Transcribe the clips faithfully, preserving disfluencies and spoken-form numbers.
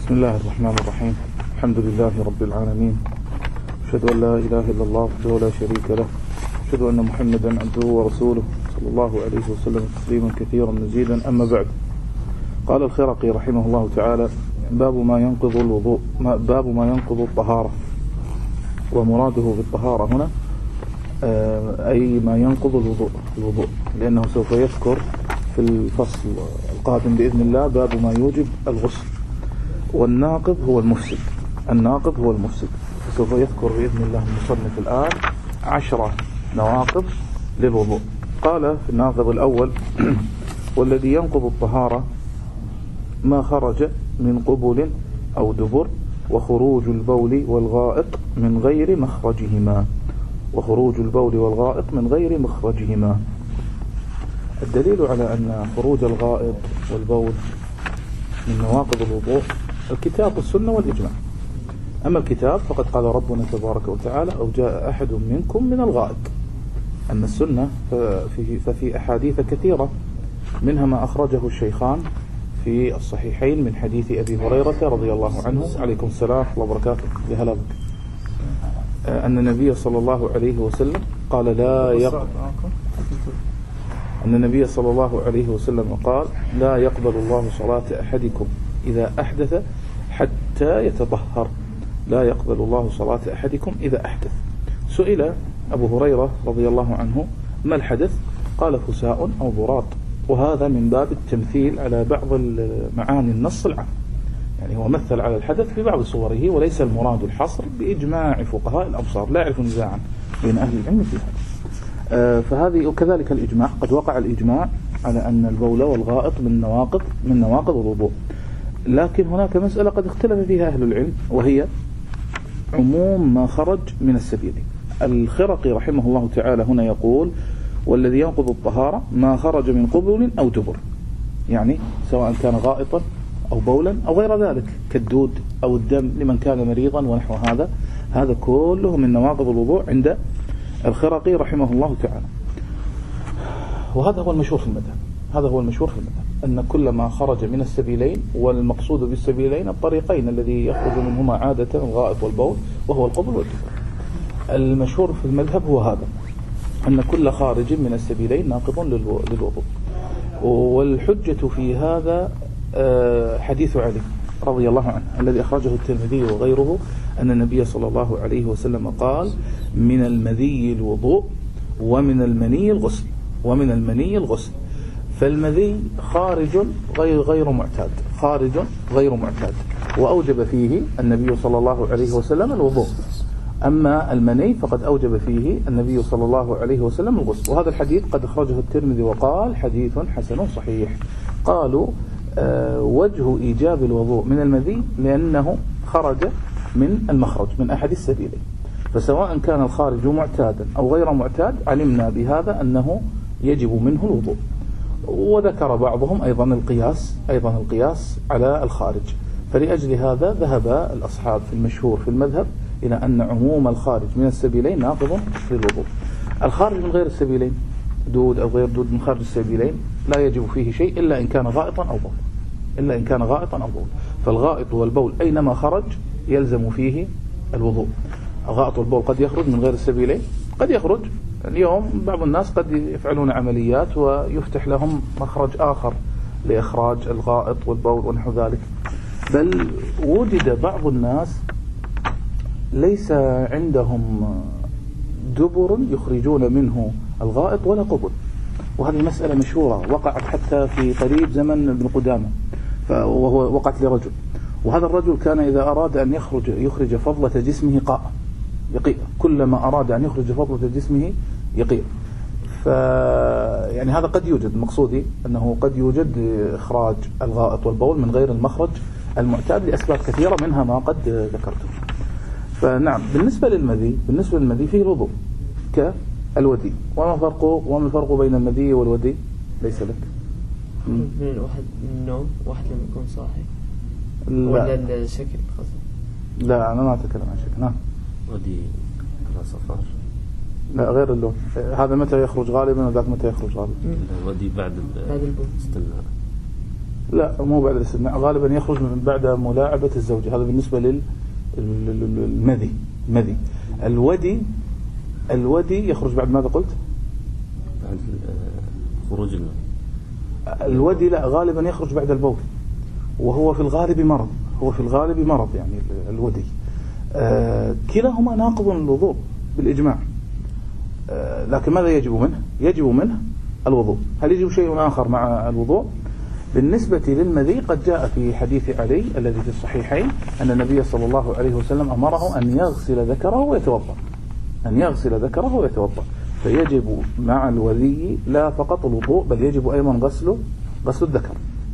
بسم الله الرحمن الرحيم. الحمد لله رب العالمين، أشهد أن لا إله إلا الله وحده لا شريك له، أشهد أن محمدا عبده ورسوله صلى الله عليه وسلم تسليما كثيرا مزيدا. أما بعد، قال الخرقي رحمه الله تعالى: باب ما ينقض الوضوء، باب ما ينقض الطهارة. ومراده بالطهارة هنا أي ما ينقض الوضوء الوضوء لأنه سوف يذكر في الفصل القادم بإذن الله باب ما يوجب الغسل، والناقض هو المفسد الناقض هو المفسد فسوف يذكر بإذن الله المصنف الآن عشرة نواقض للوضوء. قال في الناقض الأول: والذي ينقض الطهارة ما خرج من قبل أو دبر، وخروج البول والغائط من غير مخرجهما وخروج البول والغائط من غير مخرجهما. الدليل على أن خروج الغائط والبول من نواقض الوضوء الكتاب والسنة والإجماع. أما الكتاب فقد قال ربنا تبارك وتعالى: أو جاء أحد منكم من الغائط. أما السنة ففي, ففي أحاديث كثيرة، منها ما أخرجه الشيخان في الصحيحين من حديث أبي هريرة رضي الله عنه، عليكم السلام ورحمة الله وبركاته، يا هلا بك، أن النبي صلى الله عليه وسلم قال لا يقبل أن النبي صلى الله عليه وسلم قال: لا يقبل الله صلاة أحدكم إذا أحدث حتى يتطهر لا يقبل الله صلاة أحدكم إذا أحدث. سئل أبو هريرة رضي الله عنه: ما الحدث؟ قال: فساء أو ضراط. وهذا من باب التمثيل على بعض معاني النص العام، يعني هو مثل على الحدث ببعض صوره، وليس المراد الحصر بإجماع فقهاء الأمصار، لا يعرف نزاعا بين أهل العلم في هذا. آه فهذه وكذلك الإجماع، قد وقع الإجماع على أن البول والغائط من نواقض من نواقض الوضوء. لكن هناك مسألة قد اختلف فيها أهل العلم، وهي عموم ما خرج من السبيلين. الخرقي رحمه الله تعالى هنا يقول: والذي ينقض الطهارة ما خرج من قبل أو دبر، يعني سواء كان غائطا أو بولا أو غير ذلك كالدود أو الدم لمن كان مريضا ونحو هذا، هذا كله من نواقض الوضوء عند الخرقي رحمه الله تعالى. وهذا هو المشهور في المذهب هذا هو المشهور في المذهب أن كل ما خرج من السبيلين، والمقصود بالسبيلين الطريقين الذي يخرج منهما عادة الغائط والبول، وهو القبل والدبر. المشهور في المذهب هو هذا، أن كل خارج من السبيلين ناقض للوضوء. والحجة في هذا حديث علي رضي الله عنه الذي أخرجه الترمذي وغيره، أن النبي صلى الله عليه وسلم قال: من المذي الوضوء ومن المني الغسل ومن المني الغسل. فالمذي خارج غير غير معتاد خارج غير معتاد وأوجب فيه النبي صلى الله عليه وسلم الوضوء. أما المني فقد أوجب فيه النبي صلى الله عليه وسلم الغسل. وهذا الحديث قد أخرجه الترمذي وقال: حديث حسن صحيح. قالوا أه وجه إيجاب الوضوء من المذي لأنه خرج من المخرج من أحد السبيلين، فسواء كان الخارج معتادا أو غير معتاد علمنا بهذا أنه يجب منه الوضوء. وذكر بعضهم أيضا القياس أيضا القياس على الخارج. فلأجل هذا ذهب الأصحاب في المشهور في المذهب إلى أن عموم الخارج من السبيلين ناقض للوضوء. الخارج من غير السبيلين، دود أو غير دود، من خارج السبيلين لا يجب فيه شيء إلا إن كان غائطا أو بول إلا إن كان غائطا أو بول فالغائط والبول أينما خرج يلزم فيه الوضوء. الغائط والبول قد يخرج من غير السبيلين، قد يخرج اليوم بعض الناس قد يفعلون عمليات ويفتح لهم مخرج آخر لإخراج الغائط والبول ونحو ذلك. بل وجد بعض الناس ليس عندهم دبر يخرجون منه الغائط ولا قبل، وهذه مسألة مشهورة وقعت حتى في قريب زمن ابن قدامة، وهو وقعت لرجل، وهذا الرجل كان إذا أراد أن يخرج يخرج فضلة جسمه قاء يقيء، كلما أراد أن يخرج فضلة جسمه يقيء. ف يعني هذا قد يوجد، مقصودي أنه قد يوجد إخراج الغائط والبول من غير المخرج المعتاد لأسباب كثيرة منها ما قد ذكرته. فنعم، بالنسبة للمذي بالنسبة للمذي فيه الوضوء كالودي. وما الفرق وما الفرق بين المذي والودي؟ ليس لك من واحد من النوم، واحد لما يكون صاحي، لا. ولا الشكل خاصة؟ لا، أنا ما أتكلم عن شكل. نعم، ودي على صفار. لا، غير اللون. هذا متى يخرج غالبا وذاك متى يخرج غالبا؟ الودي بعد بعد البول. استنى لا مو بعد الاستثناء، غالبا يخرج من بعد ملاعبة الزوجة. هذا بالنسبة للمذي. المذي الودي الودي يخرج بعد ماذا قلت؟ بعد خروج الماء. الودي لا، غالبا يخرج بعد البول، وهو في الغالب مرض، هو في الغالب مرض يعني الودي. آه كلاهما ناقض الوضوء بالإجماع. آه لكن ماذا يجب منه؟ يجب منه الوضوء. هل يجب شيء آخر مع الوضوء؟ بالنسبة للمذي قد جاء في حديث علي الذي في الصحيحين أن النبي صلى الله عليه وسلم أمره أن يغسل ذكره ويتوضأ، أن يغسل ذكره ويتوضأ. فيجب مع الوذي لا فقط الوضوء، بل يجب أيضا غسل غسل الذكر.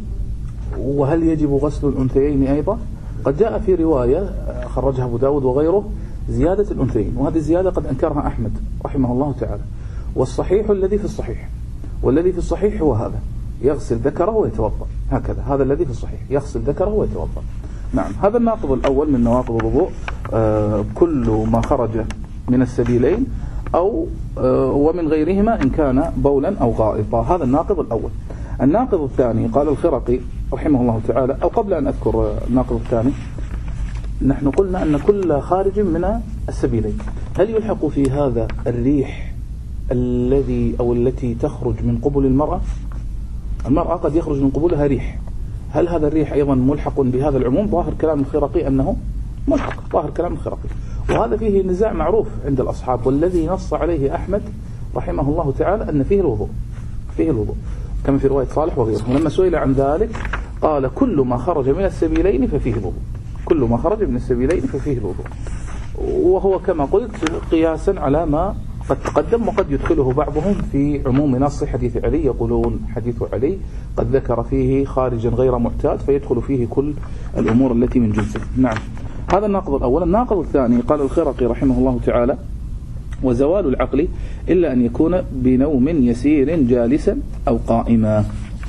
وهل يجب غسل الأنثيين أيضا؟ قد جاء في رواية خرجها أبو داود وغيره زيادة الأنثيين، وهذه الزيادة قد أنكرها أحمد رحمه الله تعالى. والصحيح الذي في الصحيح، والذي في الصحيح هو هذا، يغسل ذكره ويتوضأ، هكذا هذا الذي في الصحيح، يغسل ذكره ويتوضأ. نعم، هذا الناقض الأول من نواقض الوضوء. آه كل ما خرج من السبيلين أو آه ومن غيرهما إن كان بولا أو غائطا، هذا الناقض الأول. الناقض الثاني قال الخرقي رحمه الله تعالى، أو قبل أن أذكر الناقض الثاني، نحن قلنا أن كل خارج من السبيلين، هل يلحق في هذا الريح الذي أو التي تخرج من قبل المرأة؟ المرأة قد يخرج من قبولها ريح، هل هذا الريح أيضا ملحق بهذا العموم؟ ظاهر كلام الخرقي أنه ملحق، ظاهر كلام الخرقي، وهذا فيه نزاع معروف عند الأصحاب، والذي نص عليه أحمد رحمه الله تعالى أن فيه الوضوء، فيه الوضوء كما في رواية صالح وغيره. ولما سئل عن ذلك قال كل ما خرج من السبيلين ففيه الوضوء، كل ما خرج من السبيلين ففيه الوضوء، وهو كما قلت قياسا على ما قد تقدم. وقد يدخله بعضهم في عموم نص حديث علي، يقولون حديث علي قد ذكر فيه خارجا غير معتاد فيدخل فيه كل الأمور التي من جنسه. نعم، هذا الناقض الأول. الناقض الثاني قال الخرقي رحمه الله تعالى: وزوال العقل إلا أن يكون بنوم يسير جالسا أو قائما.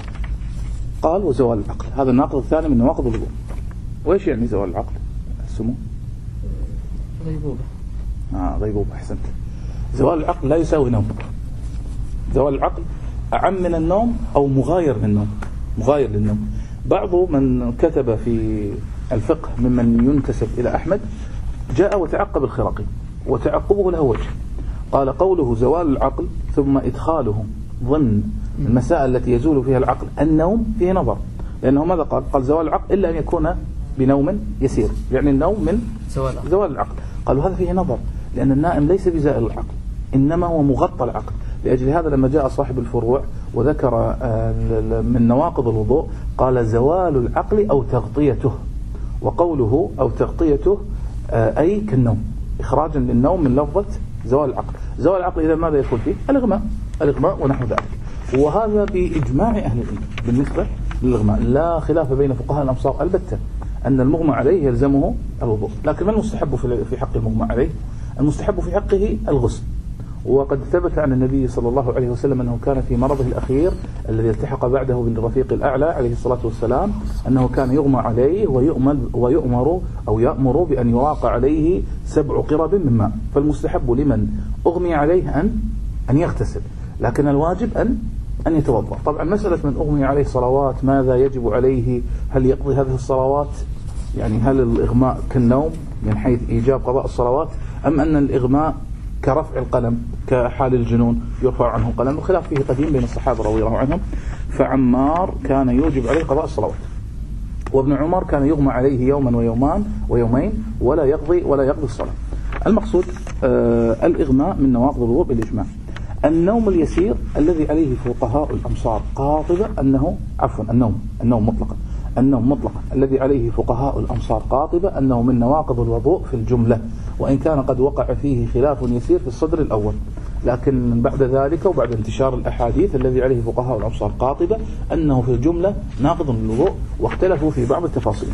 قال وزوال العقل، هذا الناقض الثاني من نواقض الوضوء. وإيش يعني زوال العقل؟ السمو غيبوبة. آه غيبوبة، أحسنت. زوال العقل لا يساوي نوم. زوال العقل أعم من النوم أو مغاير للنوم، مغاير للنوم. بعض من كتب في الفقه ممن ينتسب إلى أحمد جاء وتعقب الخرقي، وتعقبه له وجه. قال قوله زوال العقل ثم إدخاله ضمن المسائل التي يزول فيها العقل النوم فيه نظر، لأنه ماذا قال؟ قال زوال العقل إلا أن يكون بنوم يسير، يعني النوم من زوال العقل. قالوا هذا فيه نظر، لأن النائم ليس بزائل العقل، إنما هو مغطى العقل. لأجل هذا لما جاء صاحب الفروع وذكر من نواقض الوضوء قال زوال العقل أو تغطيته، وقوله أو تغطيته أي كالنوم، إخراجا للنوم من لفظة زوال العقل. زوال العقل إذا ماذا يدخل فيه؟ الإغماء، الإغماء ونحو ذلك. وهذا بإجماع أهل العلم بالنسبة للإغماء، لا خلاف بين فقهاء الأمصار البتة أن المغمى عليه يلزمه الوضوء. لكن ما المستحب في حق المغمى عليه؟ المستحب في حقه الغسل. وقد ثبت عن النبي صلى الله عليه وسلم أنه كان في مرضه الأخير الذي التحق بعده بالرفيق الأعلى عليه الصلاة والسلام، أنه كان يغمى عليه ويؤمر, ويؤمر أو يأمر بأن يواقع عليه سبع قرب من ماء. فالمستحب لمن أغمي عليه أن أن يغتسل، لكن الواجب أن أن يتوضأ. طبعا مسألة من أغمي عليه صلوات ماذا يجب عليه؟ هل يقضي هذه الصلوات؟ يعني هل الإغماء كالنوم من حيث إيجاب قضاء الصلوات، أم أن الإغماء كرفع القلم كحال الجنون يرفع عنه قلم؟ الخلاف فيه قديم بين الصحابة رضي الله عنهم. فعمار كان يوجب عليه قضاء الصلوات، وابن عمر كان يغمى عليه يوما ويومان ويومين ولا يقضي ولا يقضي الصلاة. المقصود آه الإغماء من نواقض الوضوء بالإجماع. النوم اليسير الذي عليه فقهاء الأمصار قاطبة أنه عفوا النوم النوم مطلقا النوم مطلقا الذي عليه فقهاء الأمصار قاطبة أنه من نواقض الوضوء في الجملة، وإن كان قد وقع فيه خلاف يسير في الصدر الأول، لكن بعد ذلك وبعد انتشار الأحاديث الذي عليه فقهاء الأمصار قاطبة أنه في الجملة ناقض للوضوء، واختلفوا في بعض التفاصيل.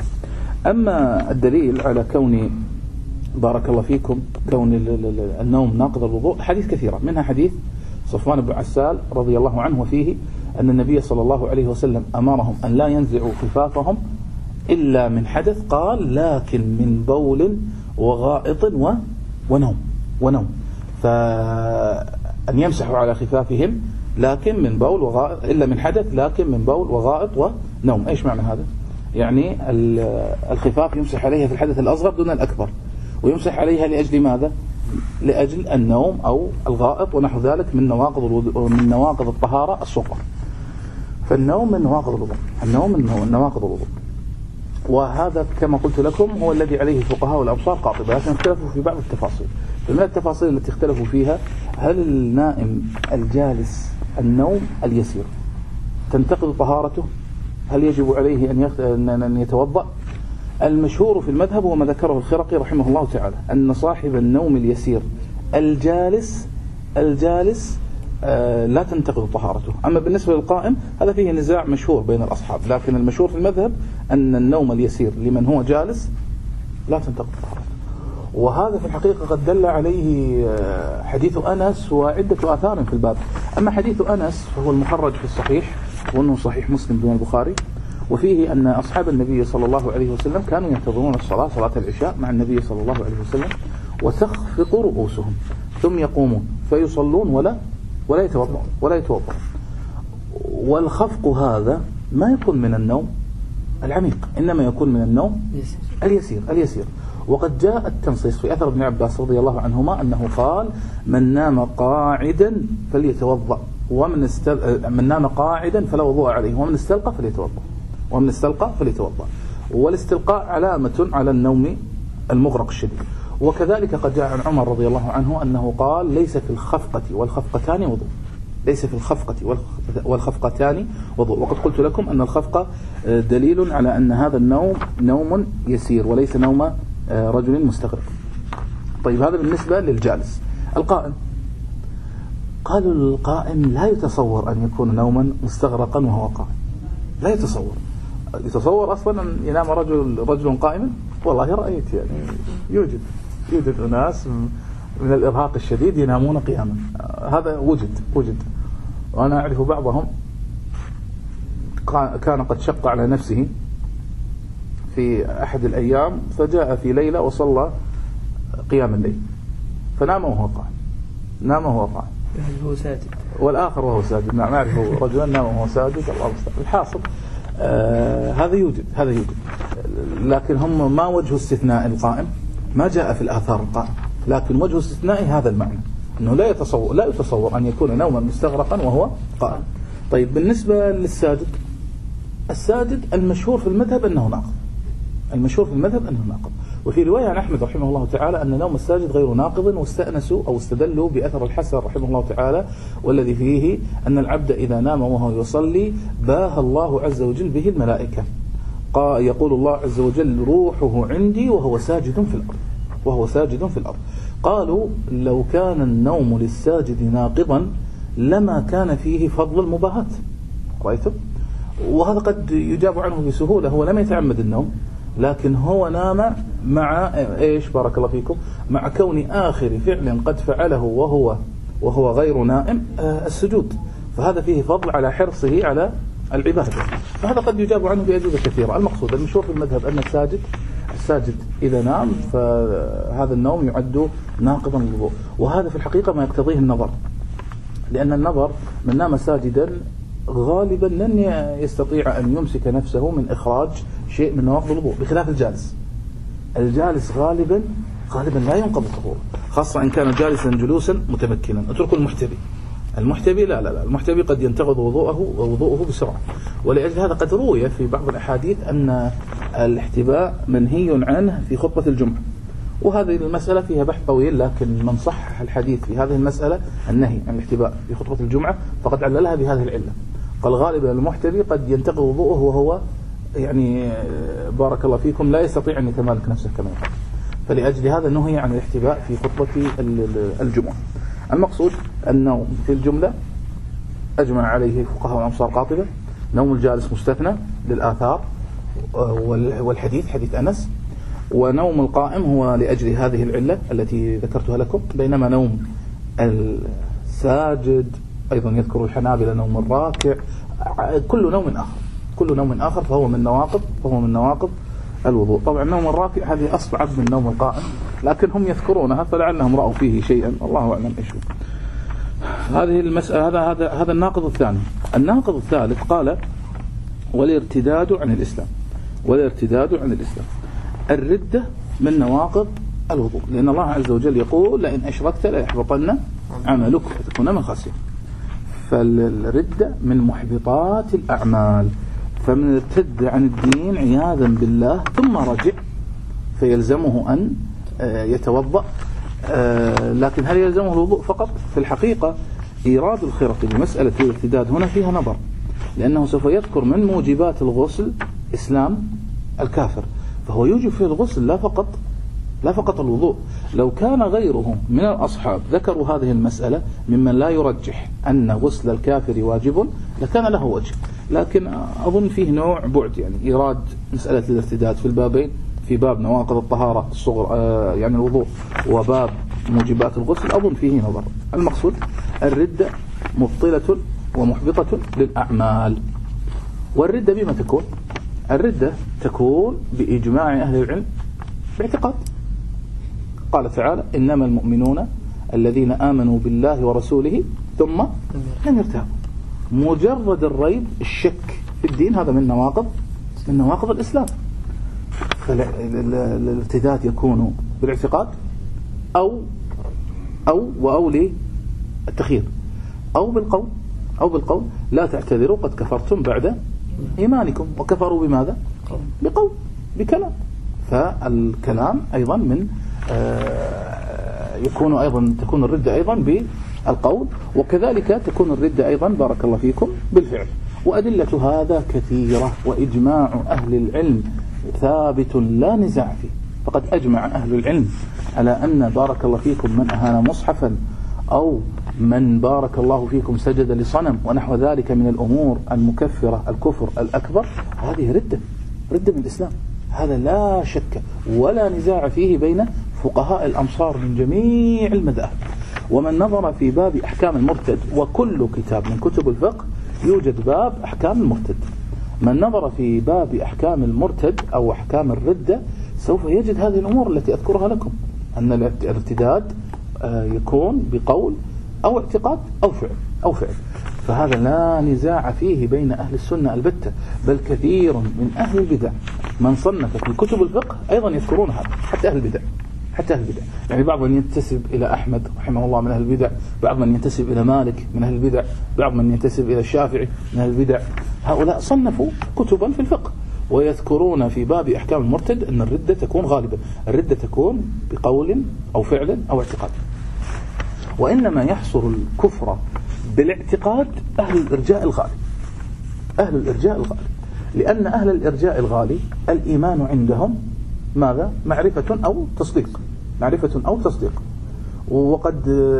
أما الدليل على كون بارك الله فيكم كون النوم ناقض الوضوء حديث كثيرة، منها حديث صفوان بن عسال رضي الله عنه وفيه أن النبي صلى الله عليه وسلم أمرهم أن لا ينزعوا خفافهم إلا من حدث، قال لكن من بول وغائط ونوم ونوم فأن يمسحوا على خفافهم لكن من بول وغائط، إلا من حدث لكن من بول وغائط ونوم. إيش معنى هذا؟ يعني الخفاف يمسح عليها في الحدث الأصغر دون الأكبر، ويمسح عليها لأجل ماذا؟ لأجل النوم أو الغائط ونحو ذلك من نواقض الوضوء، من نواقض الطهارة الصغرى. فالنوم من نواقض الوضوء، النوم من نواقض الوضوء. وهذا كما قلت لكم هو الذي عليه فقهاء الأمصار قاطبة، لكن اختلفوا في بعض التفاصيل. فمن التفاصيل التي اختلفوا فيها: هل النائم الجالس النوم اليسير تنتقض طهارته؟ هل يجب عليه أن يتوضأ؟ المشهور في المذهب وما ذكره الخرقي رحمه الله تعالى أن صاحب النوم اليسير الجالس الجالس آه لا تنتقض طهارته. أما بالنسبة للقائم هذا فيه نزاع مشهور بين الأصحاب، لكن المشهور في المذهب أن النوم اليسير لمن هو جالس لا تنتقض طهارته. وهذا في الحقيقة قد دل عليه حديث أنس وعدة آثار في الباب. أما حديث أنس فهو المخرج في الصحيح، وأنه صحيح مسلم دون البخاري، وفيه أن أصحاب النبي صلى الله عليه وسلم كانوا ينتظرون الصلاة صلاة العشاء مع النبي صلى الله عليه وسلم وتخفق رؤوسهم ثم يقومون فيصلون ولا ولا يتوضؤون ولا يتوضؤون. والخفق هذا ما يكون من النوم العميق، إنما يكون من النوم اليسير اليسير. وقد جاء التنصيص في أثر ابن عباس رضي الله عنهما أنه قال: من نام قاعدا فليتوضأ، ومن استل... من نام قاعدا فلا وضوء عليه، ومن استلقى فليتوضأ، ومن استلقى فليتوضأ. والاستلقاء علامة على النوم المغرق الشديد. وكذلك قد جاء عن عمر رضي الله عنه أنه قال: ليس في الخفقة والخفقتان وضوء، ليس في الخفقة والخفقتان وضوء. وقد قلت لكم أن الخفقة دليل على أن هذا النوم نوم يسير وليس نوم رجل مستغرق. طيب هذا بالنسبة للجالس. القائم، قالوا القائم لا يتصور أن يكون نوما مستغرقا وهو قائم، لا يتصور. يتصور أصلا أن ينام رجل رجل قائما؟ والله رأيت يعني يوجد يوجد أناس من الإرهاق الشديد ينامون قياما، هذا وجد وجد وأنا أعرف بعضهم كان قد شق على نفسه في أحد الأيام فجاء في ليلة وصلى قيام الليل فنام وهو قائم، نام وهو قائم هو ساجد، والآخر وهو ساجد. نعم أعرف رجلا نام وهو ساجد. الله الحاصل آه هذا يوجد هذا يوجد لكن هم ما وجه استثناء القائم؟ ما جاء في الآثار القائم، لكن وجه استثناء هذا المعنى أنه لا يتصور لا يتصور أن يكون نوما مستغرقا وهو قائم. طيب بالنسبة للساجد، الساجد المشهور في المذهب أنه ناقض، المشهور في المذهب أنه ناقض. وفي رواية عن أحمد رحمه الله تعالى أن نوم الساجد غير ناقض، واستأنسوا أو استدلوا بأثر الحسن رحمه الله تعالى والذي فيه أن العبد إذا نام وهو يصلي باه الله عز وجل به الملائكة. قال يقول الله عز وجل: روحه عندي وهو ساجد في الأرض، وهو ساجد في الأرض. قالوا لو كان النوم للساجد ناقضا لما كان فيه فضل المباهات. رأيتم؟ وهذا قد يجاب عنه بسهولة، هو لم يتعمد النوم لكن هو نام مع إيش بارك الله فيكم مع كون آخر فعل قد فعله وهو وهو غير نائم آه السجود، فهذا فيه فضل على حرصه على العبادة. فهذا قد يجاب عنه بأجوبة كثيرة. المقصود المشهور في المذهب أن الساجد الساجد إذا نام فهذا النوم يعد ناقضا للوضوء، وهذا في الحقيقة ما يقتضيه النظر، لأن النظر من نام ساجدا غالبا لن يستطيع أن يمسك نفسه من إخراج شيء من نواقض الوضوء، بخلاف الجالس. الجالس غالبا غالبا لا ينقض الطهور، خاصة إن كان جالسا جلوسا متمكنا. اتركوا المحتبي، المحتبي لا لا لا المحتبي قد ينتقض وضوءه ووضوءه بسرعة. ولأجل هذا قد روي في بعض الأحاديث أن الاحتباء منهي عنه في خطبة الجمعة، وهذه المسألة فيها بحث طويل، لكن من صحح الحديث في هذه المسألة النهي عن الاحتباء في خطبة الجمعة فقد عللها بهذه العلة. قال غالبا المحتبي قد ينتقض وضوءه وهو يعني بارك الله فيكم لا يستطيع أن يتمالك نفسه كما يقول، فلأجل هذا نهي عن الاحتباء في خطبة الجمعة. المقصود أنه في الجملة أجمع عليه فقهاء الأمصار قاطبة، نوم الجالس مستثنى للآثار والحديث حديث أنس، ونوم القائم هو لأجل هذه العلة التي ذكرتها لكم، بينما نوم الساجد أيضا يذكر الحنابلة نوم الراكع، كل نوم آخر كل نوم آخر فهو من نواقض فهو من نواقض الوضوء. طبعا نوم الراكع هذه أصعب من نوم القائم، لكن هم يذكرونها فلعلهم رأوا فيه شيئا، الله أعلم إيش. هذه المسألة. هذا هذا هذا الناقض الثاني. الناقض الثالث قال والارتداد عن الإسلام. والارتداد عن الإسلام الردة من نواقض الوضوء، لأن الله عز وجل يقول لئن أشركت ليحبطن عملك وتكون من الخاسرين. فالردة من محبطات الأعمال، فمن ارتد عن الدين عياذا بالله ثم رجع فيلزمه أن يتوضأ. لكن هل يلزمه الوضوء فقط؟ في الحقيقة إيراد الخرقي بمسألة الارتداد هنا فيها نظر، لأنه سوف يذكر من موجبات الغسل إسلام الكافر، فهو يوجب فيه الغسل لا فقط لا فقط الوضوء. لو كان غيرهم من الأصحاب ذكروا هذه المسألة ممن لا يرجح أن غسل الكافر واجب لكان له وجه، لكن أظن فيه نوع بعد، يعني إيراد مسألة الارتداد في البابين، في باب نواقض الطهارة الصغر آه يعني الوضوء، وباب موجبات الغسل، أظن فيه نظر. المقصود الردة مبطلة ومحبطة للأعمال. والردة بما تكون؟ الردة تكون بإجماع أهل العلم باعتقاد. قال تعالى إنما المؤمنون الذين آمنوا بالله ورسوله ثم لم يرتابوا. مجرد الريب الشك في الدين هذا من نواقض من نواقض الإسلام. فالارتداد يكون بالاعتقاد أو أو وأو للتخيير أو بالقول أو بالقول لا تعتذروا قد كفرتم بعد إيمانكم. وكفروا بماذا؟ بقول بكلام. فالكلام أيضا من يكون أيضا تكون الردة أيضا بالقول، وكذلك تكون الردة أيضا بارك الله فيكم بالفعل. وأدلة هذا كثيرة، وإجماع أهل العلم ثابت لا نزاع فيه. فقد أجمع أهل العلم على أن بارك الله فيكم من أهان مصحفا أو من بارك الله فيكم سجد لصنم ونحو ذلك من الأمور المكفرة الكفر الأكبر، هذه ردة ردة من الإسلام. هذا لا شك ولا نزاع فيه بين فقهاء الأمصار من جميع المذاهب. ومن نظر في باب أحكام المرتد، وكل كتاب من كتب الفقه يوجد باب أحكام المرتد، من نظر في باب أحكام المرتد أو أحكام الردة سوف يجد هذه الأمور التي أذكرها لكم، أن الارتداد يكون بقول أو اعتقاد أو فعل أو فعل. فهذا لا نزاع فيه بين أهل السنة البتة، بل كثير من أهل البدع من صنف في كتب الفقه أيضا يذكرون هذا، حتى أهل البدع حتى أهل البدع يعني بعض من ينتسب إلى أحمد رحمه الله من أهل البدع، بعض من ينتسب إلى مالك من أهل البدع، بعض من ينتسب إلى الشافعي من أهل البدع. هؤلاء صنفوا كتبا في الفقه ويذكرون في باب أحكام المرتد أن الردة تكون غالبا، الردة تكون بقول أو فعل أو اعتقاد. وإنما يحصر الكفر بالاعتقاد أهل الإرجاء الغالي، أهل الإرجاء الغالي، لأن أهل الإرجاء الغالي الإيمان عندهم ماذا؟ معرفة أو تصديق، معرفة أو تصديق. وقد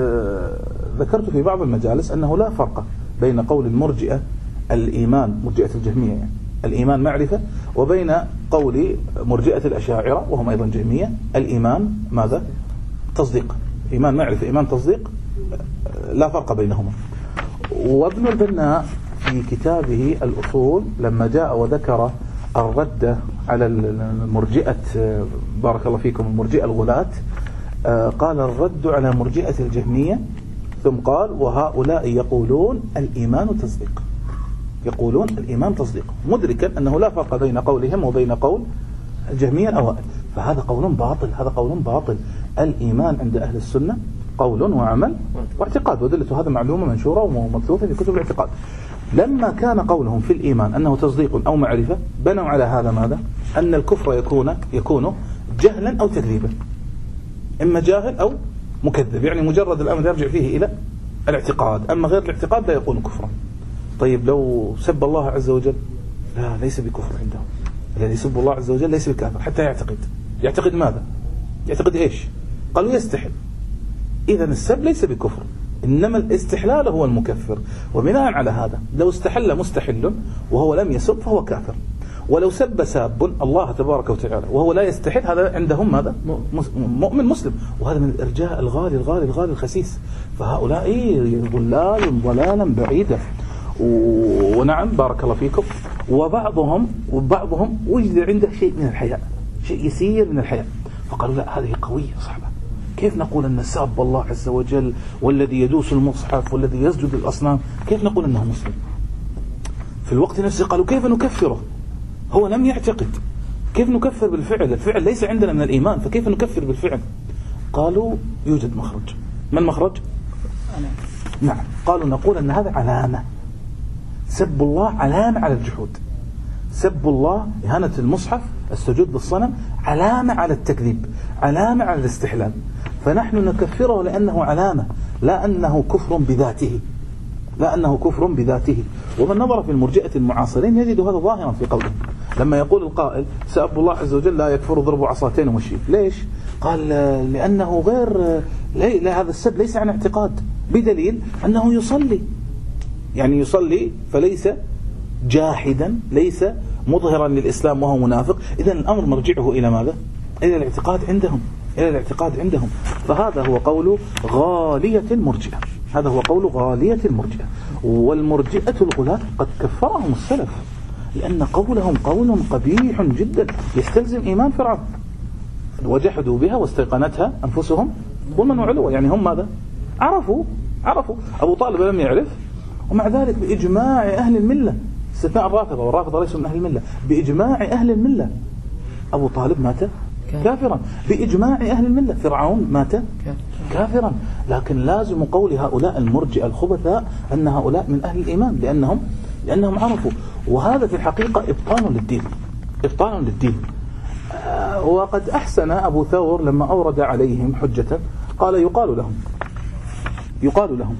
ذكرت في بعض المجالس أنه لا فرق بين قول المرجئة الإيمان مرجئة الجهمية يعني الإيمان معرفة، وبين قول مرجئة الأشاعرة وهم أيضا جهمية الإيمان ماذا؟ تصديق. إيمان معرفة إيمان تصديق لا فرق بينهما. وابن البناء في كتابه الأصول لما جاء وذكر الرد على المرجئة بارك الله فيكم المرجئة الغلاة، قال الرد على مرجئة الجهمية، ثم قال وهؤلاء يقولون الإيمان تصديق، يقولون الإيمان تصديق، مدركا أنه لا فرق بين قولهم وبين قول الجهمية الأوائل. فهذا قول باطل، هذا قول باطل. الإيمان عند أهل السنة قول وعمل واعتقاد، ودلته هذا معلومة منشورة ومبثوثة في كتب الاعتقاد. لما كان قولهم في الإيمان أنه تصديق أو معرفة بنوا على هذا ماذا؟ أن الكفر يكون يكون جهلا أو تكذيبا، إما جاهل أو مكذب، يعني مجرد الأمر يرجع فيه إلى الاعتقاد، أما غير الاعتقاد لا يكون كفرا. طيب لو سب الله عز وجل، لا ليس بكفر عندهم، الذي يسب الله عز وجل ليس بكافر حتى يعتقد. يعتقد ماذا؟ يعتقد إيش؟ قالوا يستحل. إذا السب ليس بكفر، إنما الاستحلال هو المكفر. وبناء على هذا لو استحل مستحل وهو لم يسب فهو كافر، ولو سب ساب الله تبارك وتعالى وهو لا يستحل هذا عندهم ماذا؟ مؤمن مسلم. وهذا من الإرجاء الغالي الغالي الغالي الخسيس. فهؤلاء ضلال ضلالا بعيدا. ونعم بارك الله فيكم. وبعضهم وبعضهم وجد عنده شيء من الحياء، شيء يسير من الحياء، فقالوا لا هذه قوية صعبة، كيف نقول أن سب الله عز وجل والذي يدوس المصحف والذي يسجد الأصنام كيف نقول أنه مسلم؟ في الوقت نفسه قالوا كيف نكفره؟ هو لم يعتقد، كيف نكفر بالفعل؟ الفعل ليس عندنا من الإيمان، فكيف نكفر بالفعل؟ قالوا يوجد مخرج. ما المخرج؟ نعم، قالوا نقول أن هذا علامة، سب الله علامة على الجحود، سب الله إهانة المصحف السجود بالصنم علامة على التكذيب، علامة على الاستحلال، فنحن نكفره لأنه علامة، لا أنه كفر بذاته، لا أنه كفر بذاته. ومن نظر في المرجئة المعاصرين يجد هذا ظاهرا في قوله، لما يقول القائل سأب الله عز وجل لا يكفر ضرب عصاتين ومشي، ليش؟ قال لأنه غير، لا هذا السب ليس عن اعتقاد، بدليل أنه يصلي، يعني يصلي فليس جاحدا، ليس مظهرا للإسلام وهو منافق. إذن الأمر مرجعه إلى ماذا؟ إلى الاعتقاد عندهم، إلى الاعتقاد عندهم. فهذا هو قول غالية المرجئة، هذا هو قول غالية المرجئة. والمرجئة الغلاة قد كفرهم السلف لأن قولهم قول قبيح جدا يستلزم إيمان فرعون، وجحدوا بها واستيقنتها أنفسهم ظلما وعلوا. يعني هم ماذا؟ عرفوا عرفوا أبو طالب لم يعرف، ومع ذلك بإجماع أهل الملة، استثناء الرافضة، والرافضة ليسوا من أهل الملة، بإجماع أهل الملة أبو طالب مات كافرا، بإجماع أهل الملة فرعون مات كافرا. لكن لازم قول هؤلاء المرجئة الخبثاء أن هؤلاء من أهل الإيمان لأنهم لأنهم عرفوا، وهذا في الحقيقة إبطال للدين، إبطال للدين. آه وقد أحسن أبو ثور لما أورد عليهم حجة، قال يقال لهم يقال لهم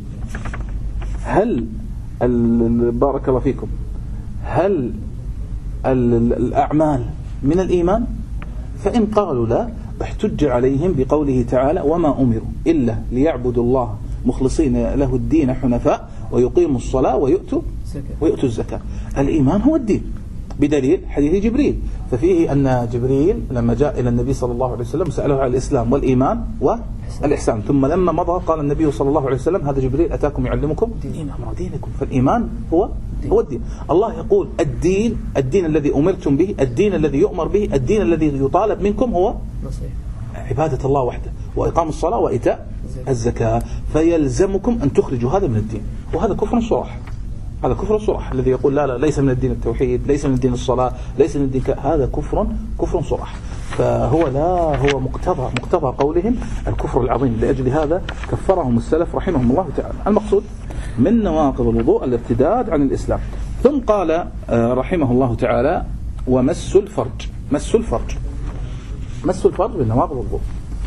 هل بارك الله فيكم هل الأعمال من الإيمان؟ فإن قالوا لا احتج عليهم بقوله تعالى وما أمروا إلا ليعبدوا الله مخلصين له الدين حنفاء ويقيموا الصلاة ويؤتوا ويؤتوا الزكاة. الإيمان هو الدين، بدليل حديث جبريل، ففيه أن جبريل لما جاء إلى النبي صلى الله عليه وسلم سأله عن الإسلام والإيمان والإحسان، ثم لما مضى قال النبي صلى الله عليه وسلم هذا جبريل أتاكم يعلمكم دين أمر دينكم. فالإيمان هو هو الدين. الله يقول الدين الدين الذي أمرتم به، الدين الذي يؤمر به، الدين الذي يطالب منكم هو عبادة الله وحده وإقام الصلاة وإيتاء الزكاة، فيلزمكم أن تخرجوا هذا من الدين. وهذا كفر صراح، هذا كفر صراح. الذي يقول لا لا ليس من الدين التوحيد، ليس من الدين الصلاة، ليس من الدين ك... هذا كفر كفر صراح. فهو لا هو مقتضى مقتضى قولهم الكفر العظيم. لأجل هذا كفرهم السلف رحمهم الله تعالى. المقصود من نواقض الوضوء الارتداد عن الإسلام. ثم قال رحمه الله تعالى ومس الفرج. مس الفرج مس الفرج من نواقض الوضوء،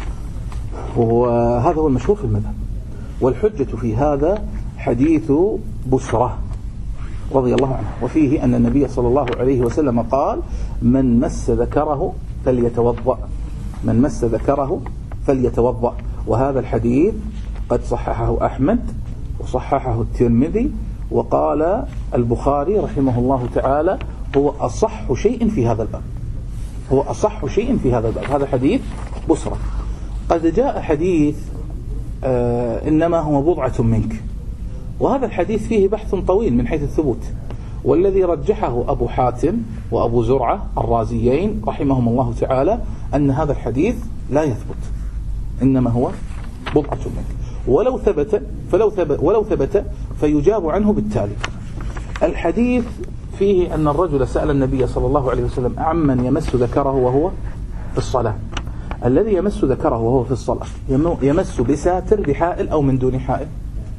وهذا هو المشهور في المذهب. والحجة في هذا حديث بسرة رضي الله عنه، وفيه أن النبي صلى الله عليه وسلم قال من مس ذكره فليتوضأ، من مس ذكره فليتوضأ. وهذا الحديث قد صححه أحمد وصححه الترمذي، وقال البخاري رحمه الله تعالى هو أصح شيء في هذا الباب، هو أصح شيء في هذا الباب. هذا حديث بسرة. قد جاء حديث آه إنما هو بضعة منك، وهذا الحديث فيه بحث طويل من حيث الثبوت، والذي رجحه أبو حاتم وأبو زرعة الرازيين رحمهم الله تعالى أن هذا الحديث لا يثبت، إنما هو بضعة منك. ولو ثبت فلو ثبت ولو ثبت فيجاب عنه بالتالي. الحديث فيه أن الرجل سأل النبي صلى الله عليه وسلم عمن يمس ذكره وهو في الصلاة. الذي يمس ذكره وهو في الصلاة يمس بساتر بحائل أو من دون حائل؟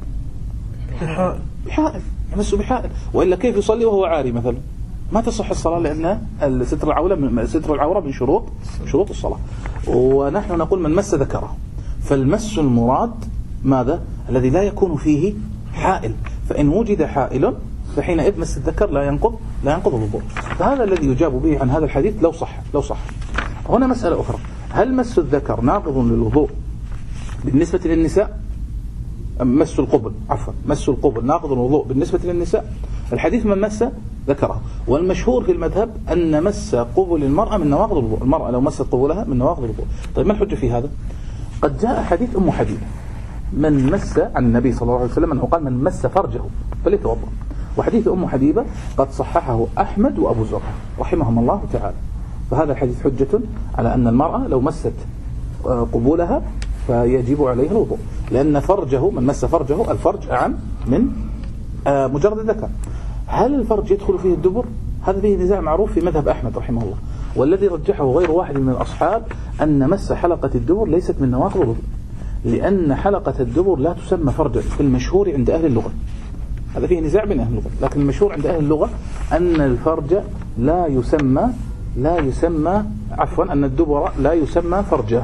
بحائل، يمس بحائل، وإلا كيف يصلي وهو عاري مثلا؟ ما تصح الصلاة، لأن ستر العورة من ستر العورة من شروط شروط الصلاة. ونحن نقول من مس ذكره، فالمس المراد ماذا؟ الذي لا يكون فيه حائل، فإن وجد حائل فحينئذ مس الذكر لا ينقض لا ينقض الوضوء. فهذا الذي يجاب به عن هذا الحديث لو صح لو صح. هنا مسألة أخرى، هل مس الذكر ناقض للوضوء بالنسبة للنساء؟ مس القبل عفوا مس القبل ناقض الوضوء بالنسبة للنساء؟ الحديث من مس ذكره، والمشهور في المذهب أن مس قبل المرأة من نواقض الوضوء، المرأة لو مست قبلها من نواقض الوضوء. طيب ما الحجة في هذا؟ قد جاء حديث أم حبيبة من مس عن النبي صلى الله عليه وسلم أنه قال من مس فرجه فليتوضأ، وحديث أم حبيبة قد صححه أحمد وأبو زرعة رحمهم الله تعالى. فهذا الحديث حجة على أن المرأة لو مست قبولها فيجب عليه الوضوء، لأن فرجه من مس فرجه الفرج أعم من آه مجرد الذكر. هل الفرج يدخل فيه الدبر؟ هذا فيه نزاع معروف في مذهب أحمد رحمه الله، والذي رجحه غير واحد من الأصحاب أن مس حلقة الدبر ليست من نواقض الوضوء، لأن حلقة الدبر لا تسمى فرجا في المشهور عند أهل اللغة. هذا فيه نزاع بين أهل اللغة، لكن المشهور عند أهل اللغة أن الفرج لا يسمى لا يسمى عفوا أن الدبر لا يسمى فرجا.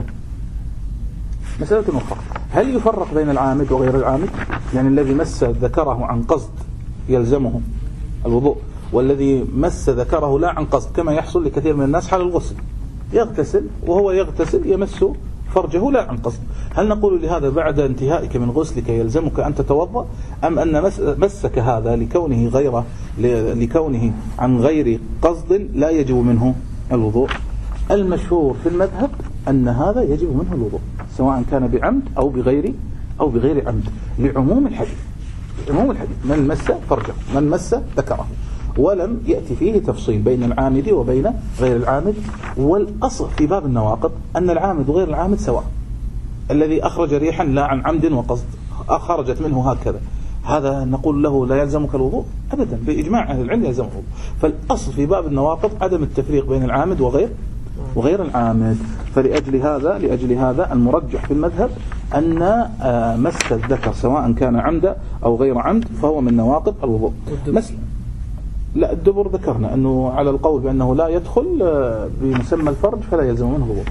مسألة أخرى، هل يفرق بين العامد وغير العامد؟ يعني الذي مس ذكره عن قصد يلزمه الوضوء، والذي مس ذكره لا عن قصد، كما يحصل لكثير من الناس حال الغسل، يغتسل وهو يغتسل يمس فرجه لا عن قصد. هل نقول لهذا بعد انتهائك من غسلك يلزمك أن تتوضأ، أم أن مسك هذا لكونه غير لكونه عن غير قصد لا يجب منه الوضوء؟ المشهور في المذهب أن هذا يجب منه الوضوء سواء كان بعمد أو بغير أو بغير عمد، لعموم الحديث عموم الحديث من مس فرجه من مس ذكره، ولم يأتي فيه تفصيل بين العامد وبين غير العامد. والأصل في باب النواقض أن العامد وغير العامد سواء. الذي أخرج ريحا لا عن عمد وقصد أخرجت منه هكذا، هذا نقول له لا يلزمك الوضوء؟ أبدا، بإجماع أهل العلم يلزمه الوضوء. فالأصل في باب النواقض عدم التفريق بين العامد وغير وغير العامد. فلأجل هذا لأجل هذا المرجح في المذهب أن مس الذكر سواء كان عمد أو غير عمد فهو من نواقض الوضوء. مثلا لا الدبر ذكرنا أنه على القول بأنه لا يدخل بمسمى الفرج فلا يلزم منه الوضوء.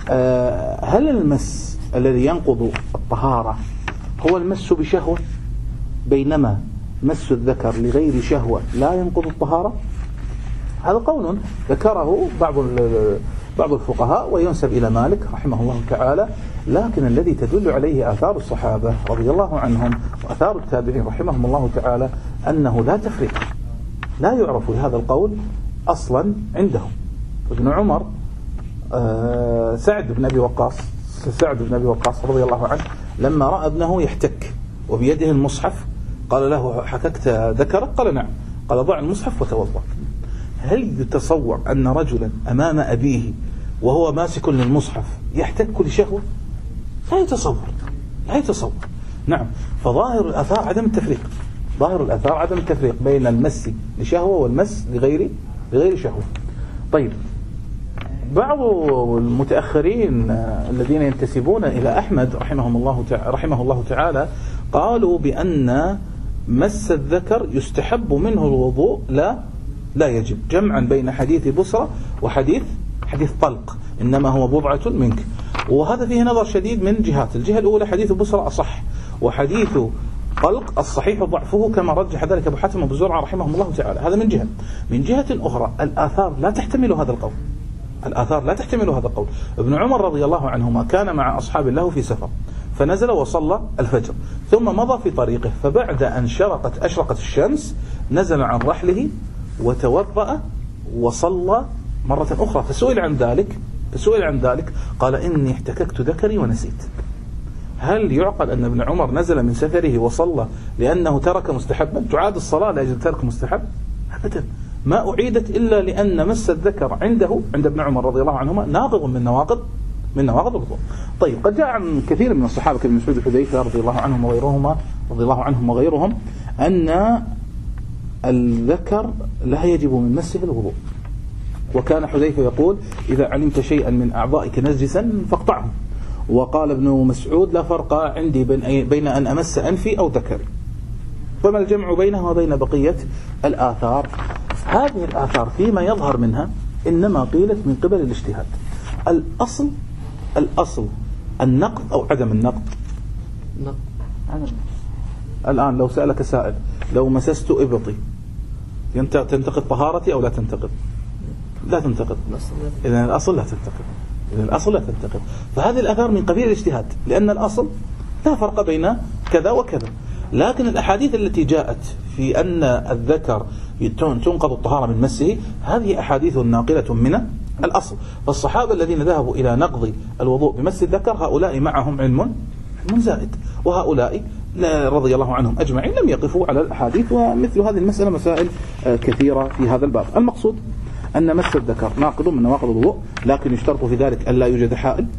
هل المس الذي ينقض الطهارة هو المس بشهوة، بينما مس الذكر لغير شهوة لا ينقض الطهارة؟ هذا قول ذكره بعض بعض الفقهاء وينسب إلى مالك رحمه الله تعالى، لكن الذي تدل عليه آثار الصحابة رضي الله عنهم وآثار التابعين رحمهم الله تعالى أنه لا تفريق، لا يعرف لهذا القول أصلا عندهم. ابن عمر آه سعد بن أبي وقاص سعد بن أبي وقاص رضي الله عنه لما رأى ابنه يحتك وبيده المصحف قال له حككت ذكرك؟ قال نعم. قال ضع المصحف وتوضأ. هل يتصور أن رجلا أمام أبيه وهو ماسك للمصحف يحتك لشهوة؟ لا يتصور لا يتصور نعم. فظاهر الآثار عدم التفريق ظاهر الآثار عدم التفريق بين المس لشهوة والمس لغير لغير شهوة. طيب، بعض المتأخرين الذين ينتسبون إلى أحمد رحمهم الله تعالى رحمه الله تعالى قالوا بأن مس الذكر يستحب منه الوضوء لا لا يجب، جمعا بين حديث بصرة وحديث حديث طلق إنما هو بضعة منك. وهذا فيه نظر شديد من جهات. الجهة الأولى حديث بصرة أصح، وحديث طلق الصحيح ضعفه كما رجح ذلك أبو حاتم أبو زرعة رحمهم الله تعالى. هذا من جهة. من جهة أخرى الآثار لا تحتمل هذا القول الآثار لا تحتمل هذا القول. ابن عمر رضي الله عنهما كان مع أصحاب له في سفر فنزل وصلى الفجر ثم مضى في طريقه، فبعد أن شرقت أشرقت الشمس نزل عن رحله وتوضأ وصلى مرة أخرى. فسئل عن ذلك فسئل عن ذلك قال إني احتككت ذكري ونسيت. هل يعقل أن ابن عمر نزل من سفره وصلى لأنه ترك مستحبا؟ تعاد الصلاة لأجل ترك مستحب؟ أبدا، ما أعيدت إلا لأن مس الذكر عنده عند ابن عمر رضي الله عنهما ناقض من نواقض من نواقض الوضوء. طيب، قد جاء عن كثير من الصحابة كابن مسعود الحذيفة رضي الله عنهم وغيرهما رضي الله عنهم وغيرهم أن الذكر لا يجب من مسه الوضوء، وكان حذيفة يقول إذا علمت شيئا من أعضائك نجسا فاقطعه. وقال ابن مسعود لا فرق عندي بين أن أمس أنفي أو ذكري. فما الجمع بينها وبين بقية الآثار؟ هذه الآثار فيما يظهر منها إنما قيلت من قبل الاجتهاد. الأصل الأصل النقض أو عدم النقض. نقض. الآن لو سألك سائل لو مسست إبطي تنتقض طهارتي أو لا تنتقض؟ لا تنتقض. إذن الأصل لا تنتقض إذن الأصل لا تنتقض. فهذه الآثار من قبيل الاجتهاد، لأن الأصل لا فرق بين كذا وكذا. لكن الأحاديث التي جاءت في أن الذكر تنقض الطهارة من مسه هذه أحاديث ناقلة من الأصل. فالصحابة الذين ذهبوا إلى نقض الوضوء بمس الذكر هؤلاء معهم علم علم زائد، وهؤلاء رضي الله عنهم أجمعين لم يقفوا على الأحاديث. ومثل هذه المسألة مسائل كثيرة في هذا الباب. المقصود أن مس الذكر ناقض من نواقض الوضوء، لكن يشترط في ذلك أن لا يوجد حائل.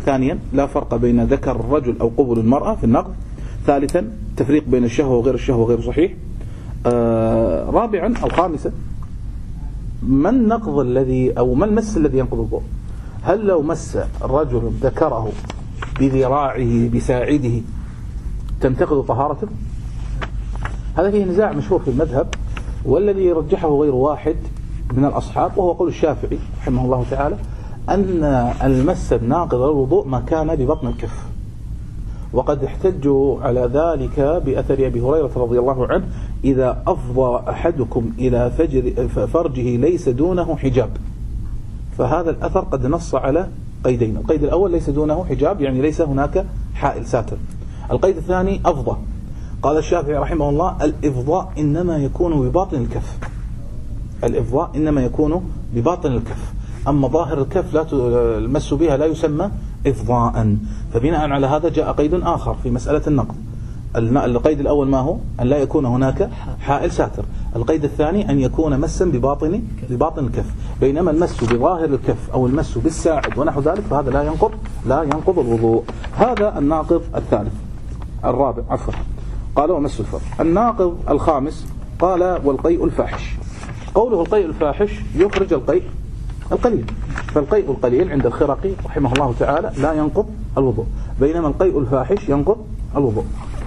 ثانيا لا فرق بين ذكر الرجل أو قبل المرأة في النقض. ثالثا تفريق بين الشهوة وغير الشهوة غير صحيح. آه رابعا أو خامسا ما النقض الذي أو ما المس الذي ينقض الوضوء؟ هل لو مس الرجل ذكره بذراعه بساعده تنتقض طهارته؟ هذا فيه نزاع مشهور في المذهب، والذي رجحه غير واحد من الأصحاب وهو قول الشافعي رحمه الله تعالى أن المس الناقض الوضوء ما كان ببطن الكف، وقد احتجوا على ذلك بأثر أبي هريرة رضي الله عنه إذا أفضى أحدكم إلى فجر فرجه ليس دونه حجاب. فهذا الأثر قد نص على قيدين: القيد الأول ليس دونه حجاب يعني ليس هناك حائل ساتر. القيد الثاني أفضى. قال الشافعي رحمه الله الإفضاء إنما يكون بباطن الكف، الإفضاء إنما يكون بباطن الكف، أما ظاهر الكف لا المس بها لا يسمى إفضاء. فبناء على هذا جاء قيد آخر في مسألة النقض. القيد الأول ما هو؟ أن لا يكون هناك حائل ساتر. القيد الثاني أن يكون مسا بباطن بباطن الكف، بينما المس بظاهر الكف أو المس بالساعد ونحو ذلك فهذا لا ينقض لا ينقض الوضوء. هذا الناقض الثالث. الرابع عفوا قال ومس الفرج. الناقض الخامس قال والقيء الفاحش. قوله القيء الفاحش يخرج القيء القليل، فالقيء القليل عند الخرقي رحمه الله تعالى لا ينقض الوضوء، بينما القيء الفاحش ينقض الوضوء.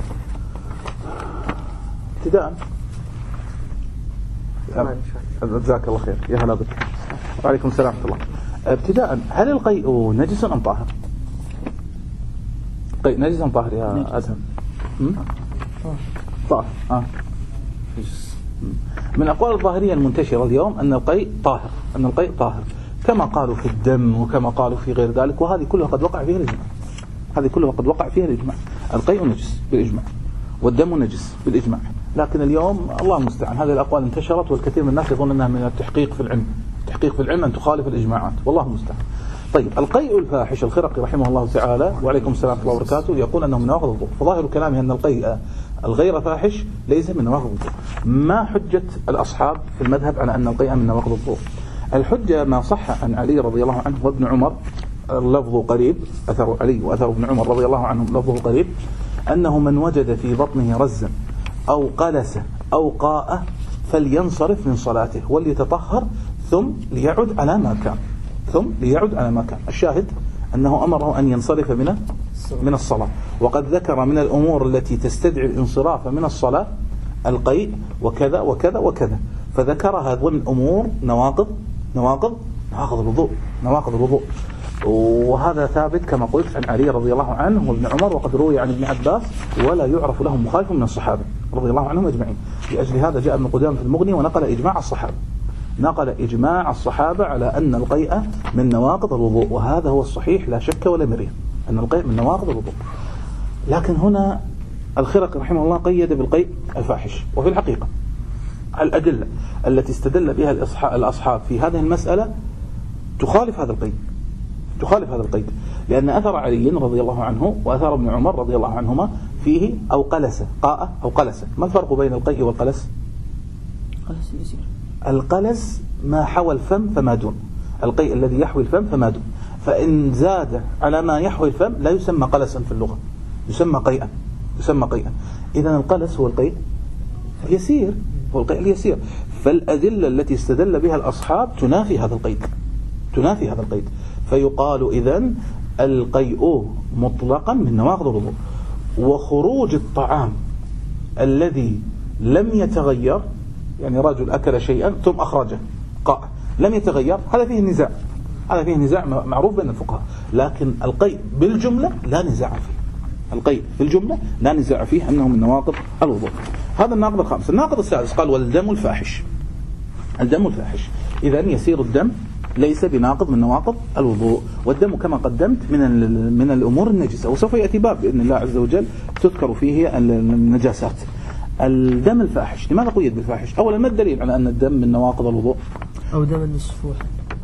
ابتداء جزاك الله خير يا هلا بك. وعليكم السلام ورحمة الله. ابتداء هل القيء نجس أم طاهر؟ قيء نجس أم طاهر يا أزهم؟ طاهر. آه. من أقوال الظاهرية المنتشرة اليوم أن القيء طاهر، أن القيء طاهر كما قالوا في الدم وكما قالوا في غير ذلك، وهذه كلها قد وقع فيها الإجماع. هذه كلها قد وقع فيها الإجماع. القيء نجس بالإجماع والدم نجس بالإجماع، لكن اليوم الله المستعان هذه الأقوال انتشرت والكثير من الناس يظن أنها من التحقيق في العلم. التحقيق في العلم أن تخالف الإجماعات، والله المستعان. طيب القيء الفاحش الخرقي رحمه الله تعالى وعليكم السلام ورحمة الله وبركاته يقول أنه من نواقض الوضوء، فظاهر كلامه أن القيء الغير فاحش ليس من نواقض الوضوء. ما حجة الأصحاب في المذهب على أن القيء من نواقض الوضوء؟ الحجة ما صح عن علي رضي الله عنه وابن عمر، لفظه قريب، أثر علي وأثر ابن عمر رضي الله عنهم لفظه قريب، أنه من وجد في بطنه رزا أو قلس أو قاء فلينصرف من صلاته وليتطهر ثم ليعد على ما كان ثم ليعد على ما كان. الشاهد أنه أمره أن ينصرف من من الصلاة، وقد ذكر من الأمور التي تستدعي الانصراف من الصلاة القيء وكذا وكذا وكذا، فذكرها ضمن أمور نواقض نواقض نواقض الوضوء نواقض الوضوء وهذا ثابت كما قلت عن علي رضي الله عنه وابن عمر، وقد روي عن ابن عباس، ولا يعرف لهم مخالف من الصحابة رضي الله عنهم أجمعين. لأجل هذا جاء ابن قدامة في المغني ونقل إجماع الصحابة نقل إجماع الصحابة على أن القيء من نواقض الوضوء، وهذا هو الصحيح لا شك ولا مرية أن القيء من نواقض الوضوء. لكن هنا الخرقي رحمه الله قيد بالقيء الفاحش، وفي الحقيقة الأدلة التي استدل بها الأصحاب في هذه المسألة تخالف هذا القيد تخالف هذا القيد لأن أثر علي رضي الله عنه وأثر ابن عمر رضي الله عنهما فيه أو قلس قاء أو قلس. ما الفرق بين القيء والقلس؟ قلس يسير. القلس ما حوى الفم فما دون، القيء الذي يحوي الفم فما دون، فإن زاد على ما يحوي الفم لا يسمى قلسا في اللغة، يسمى قيئا يسمى قيئا إذن القلس هو القيء اليسير هو القيء اليسير. فالأدلة التي استدل بها الأصحاب تنافي هذا القيد تنافي هذا القيد فيقال إذن القيء مطلقا من نواقض الوضوء. وخروج الطعام الذي لم يتغير، يعني رجل أكل شيئا ثم أخرجه قاء لم يتغير، هذا فيه نزاع هذا فيه نزاع معروف بين الفقهاء، لكن القيء بالجملة لا نزاع فيه القيء بالجملة لا نزاع فيه أنه من نواقض الوضوء. هذا الناقض الخامس. الناقض السادس قال والدم الفاحش. الدم الفاحش إذن يسير الدم ليس بناقض من نواقض الوضوء، والدم كما قدمت من من الأمور النجسة، وسوف يأتي باب بإذن الله عز وجل تذكر فيه النجاسات. الدم الفاحش لماذا قيد بالفاحش؟ أولا ما الدليل على أن الدم من نواقض الوضوء؟ أو دم مسفوح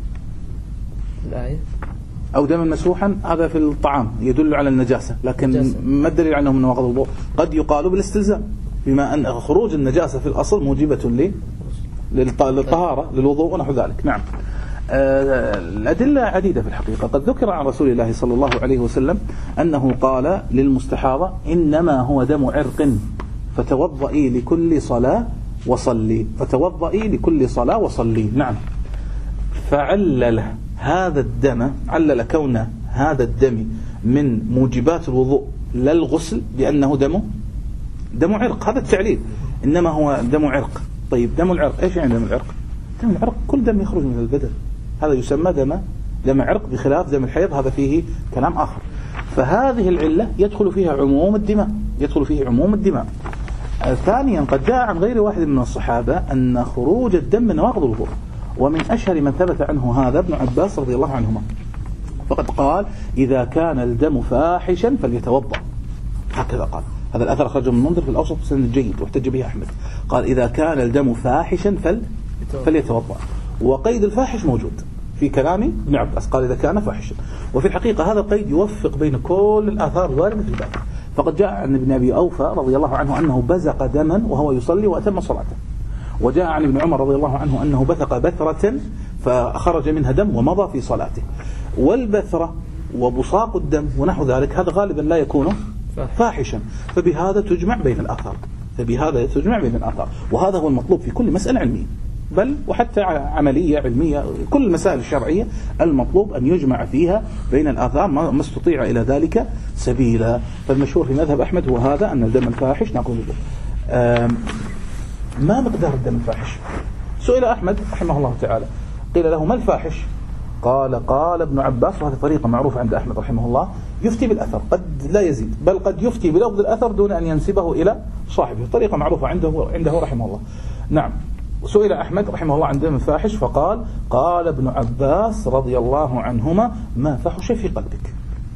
الآية أو دم مسفوحا هذا في الطعام يدل على النجاسة، لكن نجاسة. ما الدليل عنه من نواقض الوضوء؟ قد يقال بالاستلزام، بما أن خروج النجاسة في الأصل موجبة للطهارة للوضوء ونحو ذلك. نعم. الأدلة عديدة في الحقيقة. قد ذكر عن رسول الله صلى الله عليه وسلم أنه قال للمستحاضة إنما هو دم عرق فتوضئي لكل صلاة وصلي، فتوضئي لكل صلاة وصلي. نعم. فعلل هذا الدم، علل كون هذا الدم من موجبات الوضوء لا الغسل بأنه دم دم عرق. هذا التعليل، إنما هو دم عرق. طيب دم العرق إيش يعني دم العرق؟ دم العرق كل دم يخرج من البدن، هذا يسمى دم دم عرق، بخلاف دم الحيض هذا فيه كلام آخر. فهذه العلة يدخل فيها عموم الدماء، يدخل فيه عموم الدماء. ثانيا قد جاء عن غير واحد من الصحابة أن خروج الدم من نواقض الوضوء، ومن أشهر من ثبت عنه هذا ابن عباس رضي الله عنهما، فقد قال إذا كان الدم فاحشا فليتوضأ، هكذا قال. هذا الأثر أخرجه من منذر في الأوسط بسند جيد واحتج به أحمد. قال إذا كان الدم فاحشا فل فليتوضأ، وقيد الفاحش موجود في كلام ابن عباس، قال إذا كان فاحشا. وفي الحقيقة هذا القيد يوفق بين كل الآثار الواردة في الباب. فقد جاء عن ابن أبي أوفى رضي الله عنه أنه بزق دما وهو يصلي وأتم صلاته، وجاء عن ابن عمر رضي الله عنه أنه بثق بثرة فخرج منها دم ومضى في صلاته. والبثرة وبصاق الدم ونحو ذلك هذا غالبا لا يكون فاحشا، فبهذا تجمع بين الآثار، فبهذا تجمع بين الآثار. وهذا هو المطلوب في كل مسألة علمية، بل وحتى عملية علمية، كل المسائل الشرعية المطلوب أن يجمع فيها بين الآثار ما استطيع إلى ذلك سبيلا. فالمشهور في مذهب أحمد هو هذا، أن الدم الفاحش نقول به. ما مقدار الدم الفاحش؟ سئل أحمد رحمه الله تعالى، قيل له ما الفاحش؟ قال قال ابن عباس، وهذه طريقة معروفة عند أحمد رحمه الله، يفتي بالأثر، قد لا يزيد، بل قد يفتي بلفظ الأثر دون أن ينسبه إلى صاحبه، طريقة معروفة عنده عنده رحمه الله. نعم. سئل أحمد رحمه الله عن دم الفاحش فقال قال ابن عباس رضي الله عنهما ما فحش في قلبك،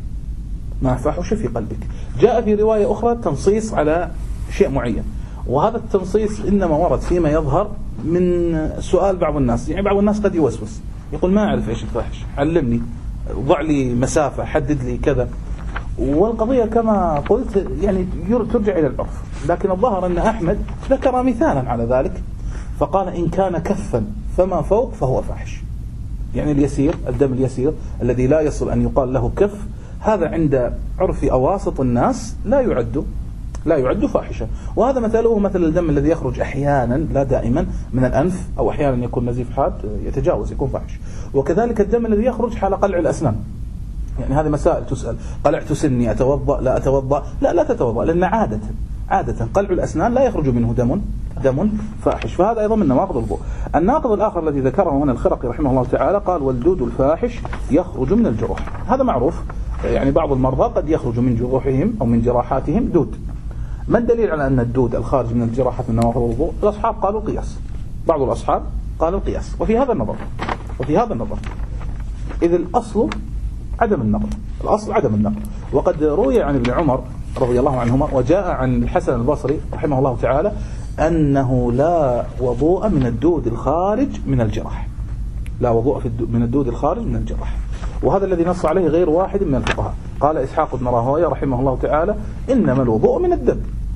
ما فحش في قلبك. جاء في رواية أخرى تنصيص على شيء معين، وهذا التنصيص إنما ورد فيما يظهر من سؤال بعض الناس. يعني بعض الناس قد يوسوس يقول ما أعرف إيش الفاحش، علمني، ضع لي مسافة، حدد لي كذا. والقضية كما قلت يعني ترجع إلى العرف، لكن الظاهر أن أحمد ذكر مثالا على ذلك فقال إن كان كفا فما فوق فهو فاحش. يعني اليسير، الدم اليسير الذي لا يصل أن يقال له كف، هذا عند عرف أواسط الناس لا يعد لا يعد فاحشا. وهذا مثاله مثل الدم الذي يخرج أحيانا لا دائما من الأنف، أو أحيانا يكون نزيف حاد يتجاوز يكون فاحش. وكذلك الدم الذي يخرج حال قلع الأسنان، يعني هذه مسائل تسأل، قلعت سني أتوضأ لا أتوضأ؟ لا لا تتوضأ، لأن عادة عادة قلع الأسنان لا يخرج منه دم دم فاحش، فهذا أيضا من نواقض الوضوء. الناقض الآخر الذي ذكره هنا الخرقي رحمه الله تعالى قال والدود الفاحش يخرج من الجروح. هذا معروف، يعني بعض المرضى قد يخرج من جروحهم أو من جراحاتهم دود. ما الدليل على أن الدود الخارج من الجراحات من نواقض الوضوء؟ الأصحاب قالوا القياس، بعض الأصحاب قالوا القياس. وفي هذا النظر وفي هذا النظر إذ الأصل عدم النقل، الأصل عدم النقل. وقد روي عن ابن عمر رضي الله عنهما وجاء عن الحسن البصري رحمه الله تعالى أنه لا وضوء من الدود الخارج من الجراح، لا وضوء في من الدود الخارج من الجراح. وهذا الذي نص عليه غير واحد من الفقهاء. قال إسحاق بن راهويه رحمه الله تعالى إنما الوضوء من الدم،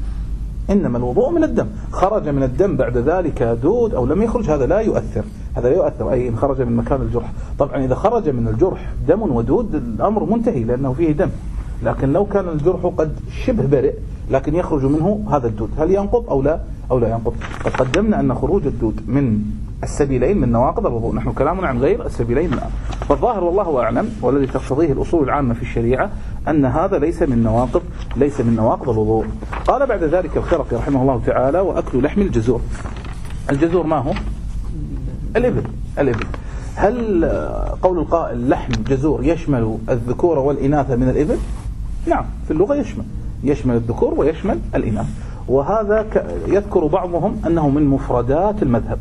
إنما الوضوء من الدم، خرج من الدم بعد ذلك دود أو لم يخرج هذا لا يؤثر، هذا لا يؤثر، أي إن خرج من مكان الجرح. طبعا إذا خرج من الجرح دم ودود الأمر منتهي لأنه فيه دم، لكن لو كان الجرح قد شبه برئ لكن يخرج منه هذا الدود، هل ينقض أو لا أو لا ينقض؟ قد قدمنا أن خروج الدود من السبيلين من نواقض الوضوء، نحن كلامنا عن غير السبيلين الآن. فالظاهر والله أعلم والذي تقتضيه الأصول العامة في الشريعة أن هذا ليس من نواقض ليس من نواقض الوضوء. قال بعد ذلك الخرقي رحمه الله تعالى وأكل لحم الجزور. الجزور ما هو؟ الإبل. الإبل هل قول القائل لحم جزور يشمل الذكور والإناث من الإبل؟ نعم، في اللغة يشمل يشمل الذكور ويشمل الإناث. وهذا يذكر بعضهم أنه من مفردات المذهب،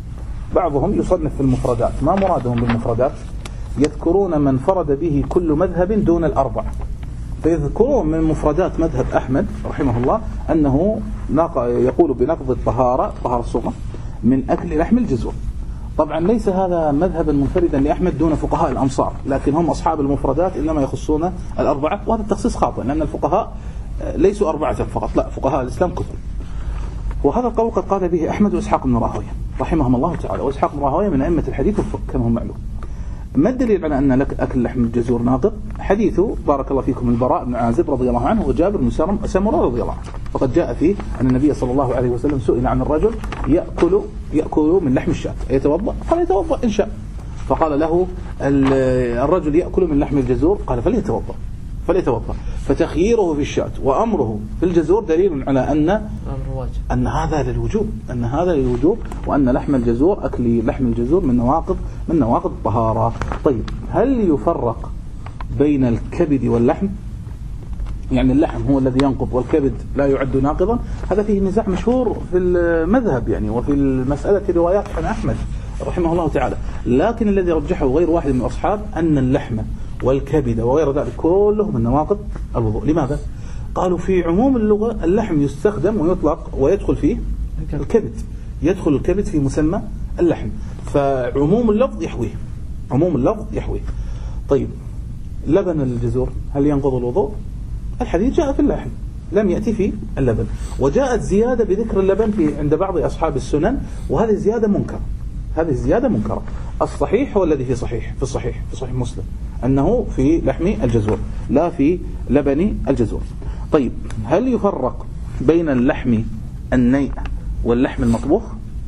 بعضهم يصنف في المفردات. ما مرادهم بالمفردات؟ يذكرون من فرد به كل مذهب دون الأربع، فيذكرون من مفردات مذهب أحمد رحمه الله أنه يقول بنقض الطهارة طهارة الصوم من أكل لحم الجزور. طبعا ليس هذا مذهبا منفردا لأحمد دون فقهاء الأمصار، لكن هم أصحاب المفردات إنما يخصون الأربعة، وهذا التخصيص خاطئ لأن الفقهاء ليسوا أربعة فقط، لا، فقهاء الإسلام كثر. وهذا القول قد قال به أحمد وإسحاق بن راهويه رحمهم الله تعالى، وإسحاق بن راهويه من أئمة الحديث والفقه كما هو معلوم. ما الدليل على أن لك أكل لحم الجزور ناقض؟ حديث بارك الله فيكم البراء بن عازب رضي الله عنه وجابر بن سمرة رضي الله عنه، فقد جاء فيه أن النبي صلى الله عليه وسلم سئل عن الرجل يأكل يأكل من لحم الشاة أيتوضأ؟ قال يتوضأ إن شاء. فقال له الرجل يأكل من لحم الجزور، قال فليتوضأ فليتوضأ. فتخييره في الشاة وأمره في الجزور دليل على أن أن هذا للوجوب أن هذا للوجوب وأن لحم الجزور أكل لحم الجزور من نواقض من نواقض الطهارة. طيب هل يفرق بين الكبد واللحم؟ يعني اللحم هو الذي ينقض والكبد لا يعد ناقضا؟ هذا فيه نزاع مشهور في المذهب يعني، وفي المسألة روايات عن أحمد رحمه الله تعالى، لكن الذي رجحه غير واحد من الأصحاب أن اللحم والكبد وغير ذلك كله من نواقض الوضوء. لماذا؟ قالوا في عموم اللغة اللحم يستخدم ويطلق ويدخل فيه الكبد، يدخل الكبد في مسمى اللحم، فعموم اللفظ يحويه عموم اللفظ يحويه. طيب لبن الجزور هل ينقض الوضوء؟ الحديث جاء في اللحم لم يأتي في اللبن، وجاءت زيادة بذكر اللبن في عند بعض أصحاب السنن، وهذه زيادة منكر هذه الزيادة منكرة. الصحيح هو الذي في صحيح في الصحيح في صحيح مسلم أنه في لحم الجزور لا في لبن الجزور. طيب هل يفرق بين اللحم النيء واللحم المطبوخ؟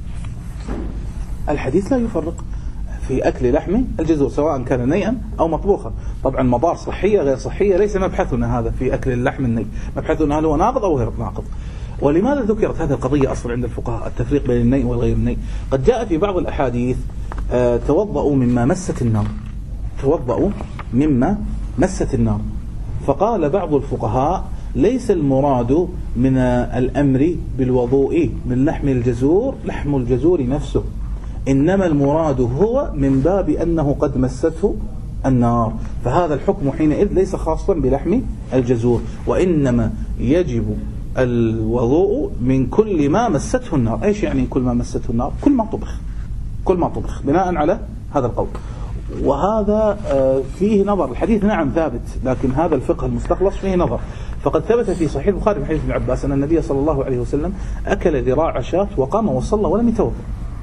الحديث لا يفرق في أكل لحم الجزور سواء كان نيئا أو مطبوخا. طبعا مضار صحية غير صحية ليس مبحثنا هذا في أكل اللحم النيء، مبحثنا هل هو ناقض أو غير ناقض. ولماذا ذكرت هذه القضية أصلا عند الفقهاء التفريق بين النيء والغير النيء؟ قد جاء في بعض الأحاديث آه توضأوا مما مست النار توضأوا مما مست النار فقال بعض الفقهاء ليس المراد من الأمر بالوضوء من لحم الجزور لحم الجزور نفسه، إنما المراد هو من باب أنه قد مسته النار، فهذا الحكم حينئذ ليس خاصا بلحم الجزور، وإنما يجب الوضوء من كل ما مسته النار. ايش يعني كل ما مسته النار؟ كل ما طبخ كل ما طبخ بناء على هذا القول. وهذا فيه نظر، الحديث نعم ثابت لكن هذا الفقه المستخلص فيه نظر. فقد ثبت في صحيح البخاري من حديث ابن عباس أن النبي صلى الله عليه وسلم أكل ذراع شاة وقام وصلى ولم يتوضأ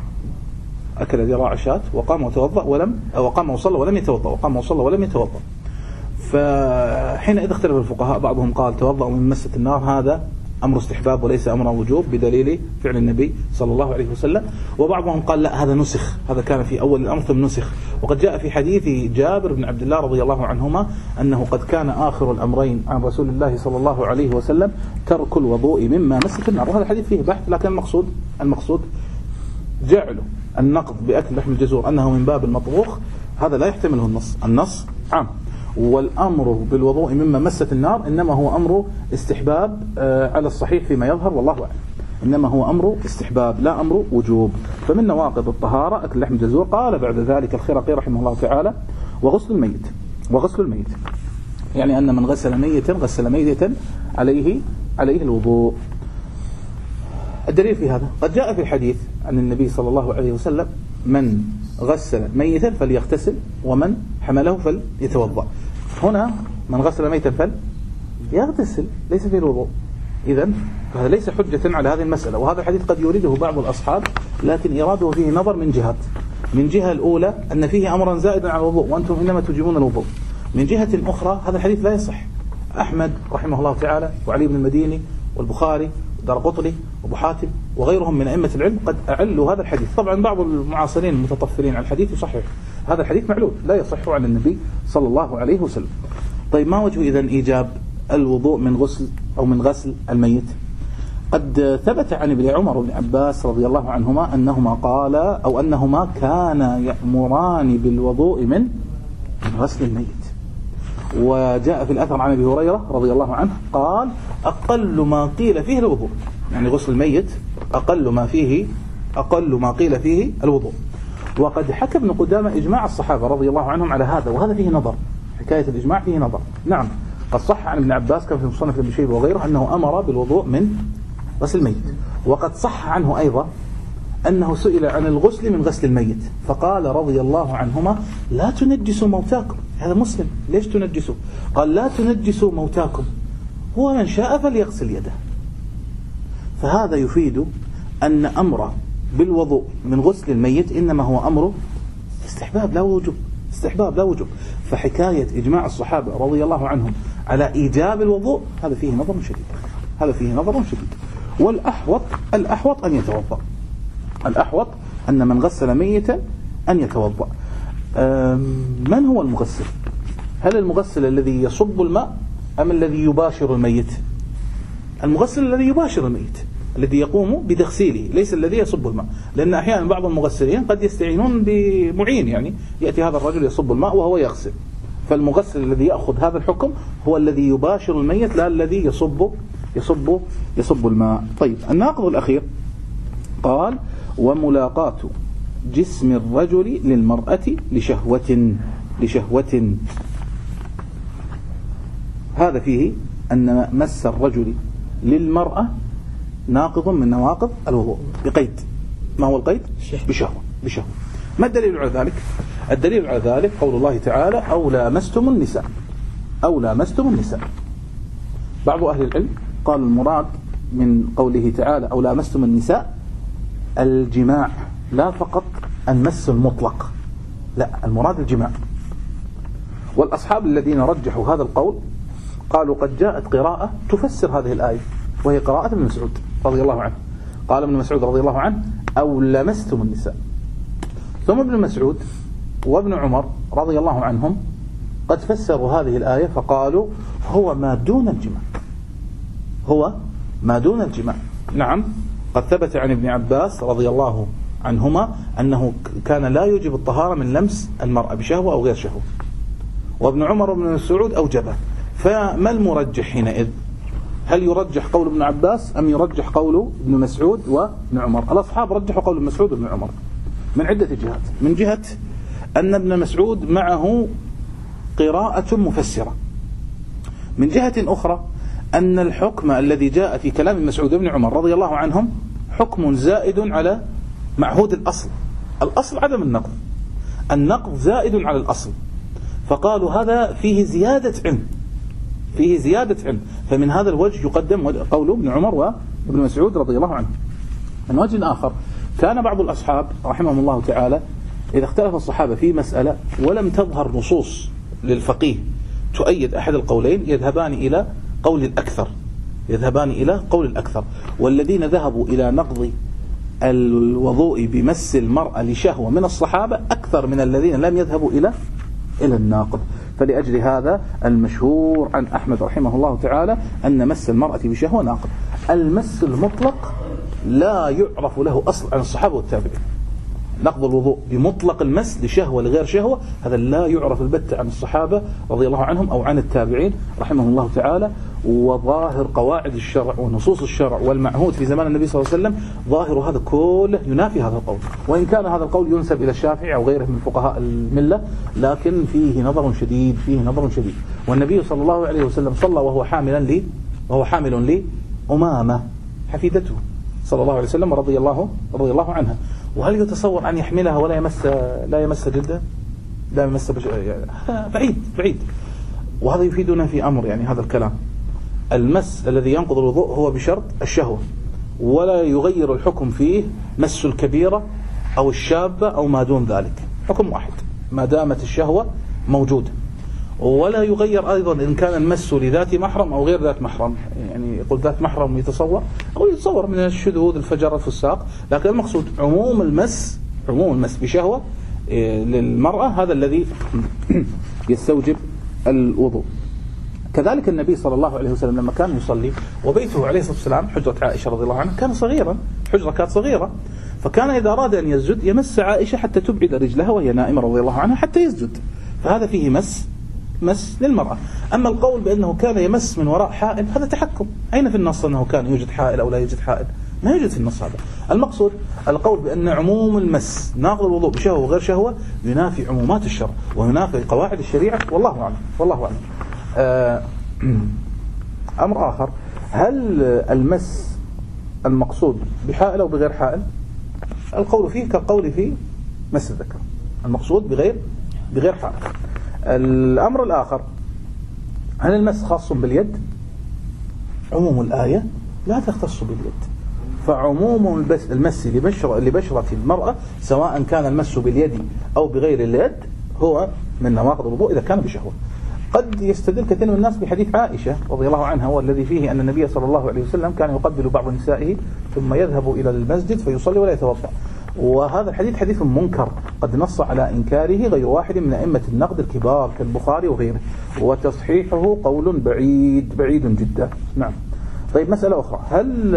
أكل ذراع شاة وقام وتوضأ ولم وقام وصلى ولم يتوضأ وقام وصلى ولم يتوضأ. فحينئذ اختلف الفقهاء، بعضهم قال توضأ من مسة النار هذا أمر استحباب وليس أمر وجوب بدليل فعل النبي صلى الله عليه وسلم، وبعضهم قال لا هذا نسخ، هذا كان في أول الأمر ثم نسخ. وقد جاء في حديث جابر بن عبد الله رضي الله عنهما أنه قد كان آخر الأمرين عن رسول الله صلى الله عليه وسلم ترك الوضوء مما مسة النار، وهذا الحديث فيه بحث، لكن المقصود المقصود جعله النقض بأكل لحم الجزور أنه من باب المطبوخ، هذا لا يحتمله النص النص عام. والأمر بالوضوء مما مست النار إنما هو أمر استحباب على الصحيح فيما يظهر والله أعلم، إنما هو أمر استحباب لا أمر وجوب. فمن نواقض الطهارة أكل لحم الجزور. قال بعد ذلك الخرقي رحمه الله تعالى وغسل الميت وغسل الميت يعني أن من غسل ميتا غسل ميتا عليه عليه الوضوء. الدليل في هذا قد جاء في الحديث عن النبي صلى الله عليه وسلم من غسل ميتا فليغتسل ومن حمله فليتوضأ. هنا من غسل ميتا فليغتسل ليس فيه الوضوء، إذن هذا ليس حجة على هذه المسألة. وهذا الحديث قد يريده بعض الأصحاب لكن إراده فيه نظر من جهات، من جهة الأولى أن فيه أمرا زائدا على الوضوء وأنتم إنما تجيبون الوضوء، من جهة أخرى هذا الحديث لا يصح. أحمد رحمه الله تعالى وعلي بن المديني والبخاري ودارقطني وابو حاتم وغيرهم من أئمة العلم قد أعلوا هذا الحديث. طبعا بعض المعاصرين المتطفلين على الحديث يصحح هذا الحديث، معلول لا يصح عن النبي صلى الله عليه وسلم. طيب ما وجه إذن إيجاب الوضوء من غسل أو من غسل الميت؟ قد ثبت عن ابن عمر وابن عباس رضي الله عنهما أنهما قال أو أنهما كانا يأمران بالوضوء من غسل الميت. وجاء في الأثر عن أبي هريرة رضي الله عنه قال أقل ما قيل فيه الوضوء، يعني غسل الميت أقل ما فيه أقل ما قيل فيه الوضوء. وقد حكى ابن قدامة إجماع الصحابة رضي الله عنهم على هذا، وهذا فيه نظر، حكاية الإجماع فيه نظر. نعم قد صح عن ابن عباس كان في مصنف ابن شيبة وغيره أنه أمر بالوضوء من غسل الميت، وقد صح عنه أيضا أنه سئل عن الغسل من غسل الميت فقال رضي الله عنهما لا تنجسوا موتاكم. هذا مسلم، ليش تنجسوا؟ قال لا تنجسوا موتاكم، هو من شاء فليغسل يده. فهذا يفيد أن أمر بالوضوء من غسل الميت إنما هو أمر استحباب لا وجوب استحباب لا وجوب. فحكاية إجماع الصحابة رضي الله عنهم على إيجاب الوضوء هذا فيه نظر شديد، هذا فيه نظر شديد. والأحوط الأحوط أن يتوضأ، الأحوط أن من غسل ميتا أن يتوضأ. من هو المغسل؟ هل المغسل الذي يصب الماء أم الذي يباشر الميت؟ المغسل الذي يباشر الميت، الذي يقوم بتغسيله، ليس الذي يصب الماء. لأن أحيانا بعض المغسلين قد يستعينون بمعين، يعني يأتي هذا الرجل يصب الماء وهو يغسل. فالمغسل الذي يأخذ هذا الحكم هو الذي يباشر الميت، لا الذي يصب يصب يصب الماء. طيب الناقض الأخير قال: وملاقاة جسم الرجل للمرأة لشهوة لشهوة هذا فيه أن مس الرجل للمرأة ناقض من نواقض الوضوء بقيد. ما هو القيد؟ بشهوة. بشهوة. ما الدليل على ذلك؟ الدليل على ذلك قول الله تعالى: أو لامستم النساء، أو لامستم النساء. بعض أهل العلم قال المراد من قوله تعالى أو لامستم النساء الجماع، لا فقط المس المطلق، لا، المراد الجماع. والأصحاب الذين رجحوا هذا القول قالوا قد جاءت قراءة تفسر هذه الآية، وهي قراءة ابن مسعود رضي الله عنه. قال ابن مسعود رضي الله عنه: أو لمستم النساء. ثم ابن مسعود وابن عمر رضي الله عنهم قد فسروا هذه الآية فقالوا هو ما دون الجماع، هو ما دون الجماع. نعم، قد ثبت عن ابن عباس رضي الله عنهما أنه كان لا يوجب الطهارة من لمس المرأة بشهوة أو غير شهوة، وابن عمر وابن مسعود أوجبه. فما المرجح حينئذ؟ هل يرجح قول ابن عباس أم يرجح قول ابن مسعود وابن عمر؟ الأصحاب رجحوا قول ابن مسعود وابن عمر من عدة جهات. من جهة أن ابن مسعود معه قراءة مفسرة، من جهة أخرى أن الحكم الذي جاء في كلام ابن مسعود وابن عمر رضي الله عنهم حكم زائد على معهود الأصل. الأصل عدم النقض، النقض زائد على الأصل، فقالوا هذا فيه زيادة علم، فيه زيادة علم. فمن هذا الوجه يقدم قول ابن عمر وابن مسعود رضي الله عنهم. من وجه آخر كان بعض الأصحاب رحمهم الله تعالى إذا اختلف الصحابة في مسألة ولم تظهر نصوص للفقيه تؤيد أحد القولين يذهبان إلى قول الأكثر، يذهبان إلى قول الأكثر. والذين ذهبوا إلى نقض الوضوء بمس المرأة لشهوة من الصحابة أكثر من الذين لم يذهبوا إلى إلى الناقض. فلأجل هذا المشهور عن أحمد رحمه الله تعالى أن مس المرأة بشهوة ناقض. المس المطلق لا يعرف له أصل عن الصحابة والتابعين. نقض الوضوء بمطلق المس لشهوة لغير شهوة هذا لا يعرف البتة عن الصحابة رضي الله عنهم أو عن التابعين رحمه الله تعالى. وظاهر قواعد الشرع ونصوص الشرع والمعهود في زمان النبي صلى الله عليه وسلم ظاهر هذا كله ينافي هذا القول، وإن كان هذا القول ينسب إلى الشافعي أو غيره من فقهاء الملة، لكن فيه نظر شديد، فيه نظر شديد. والنبي صلى الله عليه وسلم صلى وهو حاملا لي وهو حامل لي أمامة حفيدته صلى الله عليه وسلم رضي الله رضي الله عنها. وهل يتصور أن يحملها ولا يمس لا يمس جلده؟ لا يمس بش... بعيد بعيد. وهذا يفيدنا في أمر، يعني هذا الكلام المس الذي ينقض الوضوء هو بشرط الشهوة، ولا يغير الحكم فيه مس الكبيرة أو الشابة أو ما دون ذلك، حكم واحد ما دامت الشهوة موجودة. ولا يغير أيضا إن كان المس لذات محرم أو غير ذات محرم، يعني يقول ذات محرم يتصور أو يتصور من الشذوذ الفجر في الساق، لكن المقصود عموم المس، عموم المس بشهوة للمرأة هذا الذي يستوجب الوضوء. كذلك النبي صلى الله عليه وسلم لما كان يصلي وبيته عليه الصلاة والسلام حجرة عائشة رضي الله عنها كان صغيرا، حجرة كانت صغيرة، فكان إذا أراد أن يسجد يمس عائشة حتى تبعد رجلها وهي نائمة رضي الله عنها حتى يسجد، فهذا فيه مس مس للمرأة. أما القول بأنه كان يمس من وراء حائل هذا تحكم، أين في النص أنه كان يوجد حائل أو لا يوجد حائل؟ ما يوجد في النص هذا. المقصود القول بأن عموم المس ناقض الوضوء بشهوة وغير شهوة ينافي عمومات الشرع وينافي قواعد الشريعة، والله أعلم والله أعلم. أمر آخر، هل المس المقصود بحائل أو بغير حائل؟ القول فيه كالقول في مس الذكر، المقصود بغير بغير حائل. الأمر الآخر، هل المس خاص باليد؟ عموم الآية لا تختص باليد، فعموم المس لبشرة, لبشرة المرأة سواء كان المس باليد أو بغير اليد هو من نواقض الوضوء إذا كان بشهوة. قد يستدل كثير من الناس بحديث عائشة رضي الله عنها والذي فيه أن النبي صلى الله عليه وسلم كان يقبل بعض نسائه ثم يذهب إلى المسجد فيصلي ولا يتوضأ، وهذا الحديث حديث منكر قد نص على إنكاره غير واحد من أئمة النقد الكبار كالبخاري وغيره، وتصحيحه قول بعيد بعيد جدا. نعم. طيب مسألة أخرى، هل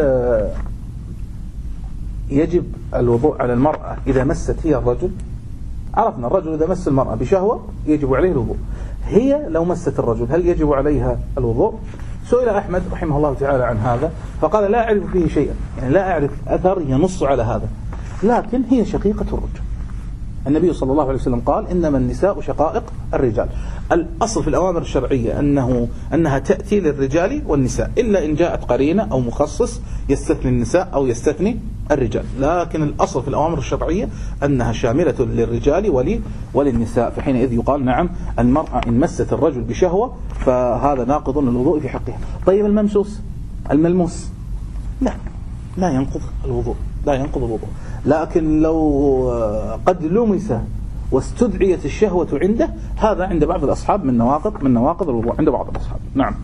يجب الوضوء على المرأة إذا مست هي الرجل؟ عرفنا الرجل إذا مس المرأة بشهوة يجب عليه الوضوء، هي لو مست الرجل هل يجب عليها الوضوء؟ سئل أحمد رحمه الله تعالى عن هذا فقال لا أعرف فيه شيئا، يعني لا أعرف أثر ينص على هذا، لكن هي شقيقة الرجل. النبي صلى الله عليه وسلم قال إنما النساء شقائق الرجال. الأصل في الأوامر الشرعية أنه أنها تأتي للرجال والنساء إلا إن جاءت قرينة أو مخصص يستثني النساء أو يستثني الرجال، لكن الأصل في الأوامر الشرعية أنها شاملة للرجال ولي وللنساء، فحينئذ يقال نعم المرأة إن مست الرجل بشهوة فهذا ناقض للوضوء في حقها. طيب الممسوس الملموس لا لا ينقض الوضوء، لا ينقض الوضوء، لكن لو قد لمس واستدعيت الشهوة عنده هذا عند بعض الأصحاب من نواقض من نواقض الوضوء عند بعض الأصحاب. نعم.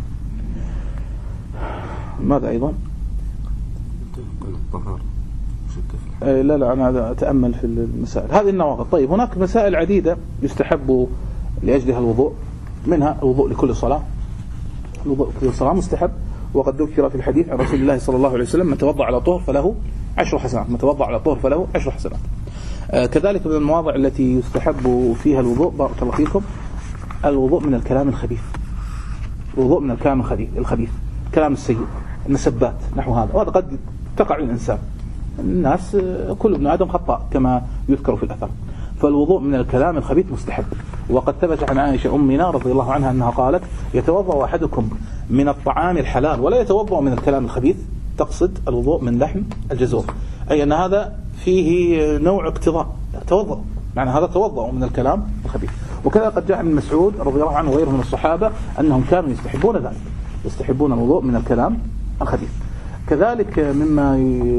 ماذا أيضا؟ لا لا أنا أتأمل في المسائل هذه النواقض. طيب هناك مسائل عديدة يستحب لأجلها الوضوء، منها الوضوء لكل صلاة، الوضوء لكل صلاة مستحب، وقد ذكر في الحديث عن رسول الله صلى الله عليه وسلم من توضأ على طهر فله عشر حسنات، من توضأ على طهر فله عشر حسنات. آه كذلك من المواضع التي يستحب فيها الوضوء بارك الله فيكم الوضوء من الكلام الخبيث، الوضوء من الكلام الخبيث الخبيث كلام السيء، المسبات نحو هذا، وهذا قد تقع الإنسان، الناس كل ابن آدم خطاء كما يذكر في الأثر، فالوضوء من الكلام الخبيث مستحب. وقد ثبت عن عائشة أمنا رضي الله عنها أنها قالت يتوضأ أحدكم من الطعام الحلال ولا يتوضأ من الكلام الخبيث، تقصد الوضوء من لحم الجزور، أي أن هذا فيه نوع اقتضاء، توضأ معنى هذا توضأ من الكلام الخبيث. وكذا قد جاء عن مسعود رضي الله عنه وغيره من الصحابة أنهم كانوا يستحبون ذلك، يستحبون الوضوء من الكلام الخبيث. كذلك مما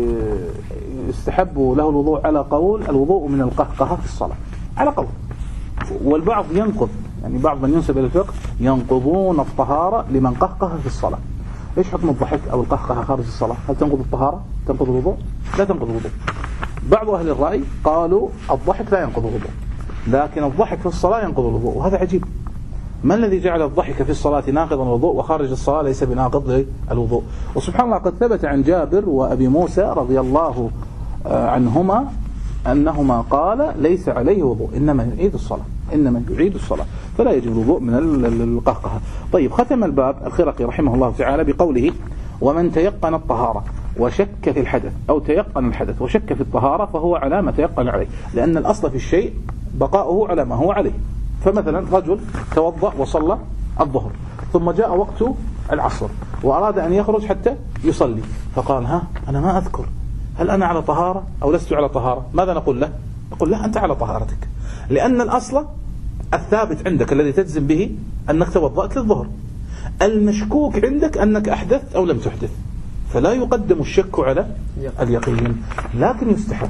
يستحب له الوضوء على قول الوضوء من القهقهة في الصلاة على قول، والبعض ينقض، يعني بعض من ينسب إلى الفقه ينقضون الطهارة لمن قهقه في الصلاة. إيش حكم الضحك أو القهقهة خارج الصلاة؟ هل تنقض الطهارة؟ تنقض الوضوء؟ لا تنقض الوضوء. بعض أهل الرأي قالوا الضحك لا ينقض الوضوء، لكن الضحك في الصلاة ينقض الوضوء، وهذا عجيب. ما الذي جعل الضحك في الصلاة ناقضا الوضوء وخارج الصلاة ليس بناقض للوضوء؟ وسبحان الله قد ثبت عن جابر وأبي موسى رضي الله عنهما أنهما قال ليس عليه وضوء إنما يعيد الصلاة، إنما يعيد الصلاة، فلا يجب الوضوء من القهقهة. طيب ختم الباب الخرقي رحمه الله تعالى بقوله ومن تيقن الطهارة وشك في الحدث أو تيقن الحدث وشك في الطهارة فهو على ما تيقن عليه، لأن الأصل في الشيء بقاؤه على ما هو عليه. فمثلا رجل توضأ وصلى الظهر ثم جاء وقت العصر وأراد أن يخرج حتى يصلي، فقال ها أنا ما أذكر هل أنا على طهارة أو لست على طهارة؟ ماذا نقول له؟ نقول لا أنت على طهارتك، لأن الأصل الثابت عندك الذي تجزم به أنك توضأت للظهر، المشكوك عندك أنك أحدثت أو لم تحدث، فلا يقدم الشك على اليقين. لكن يستحب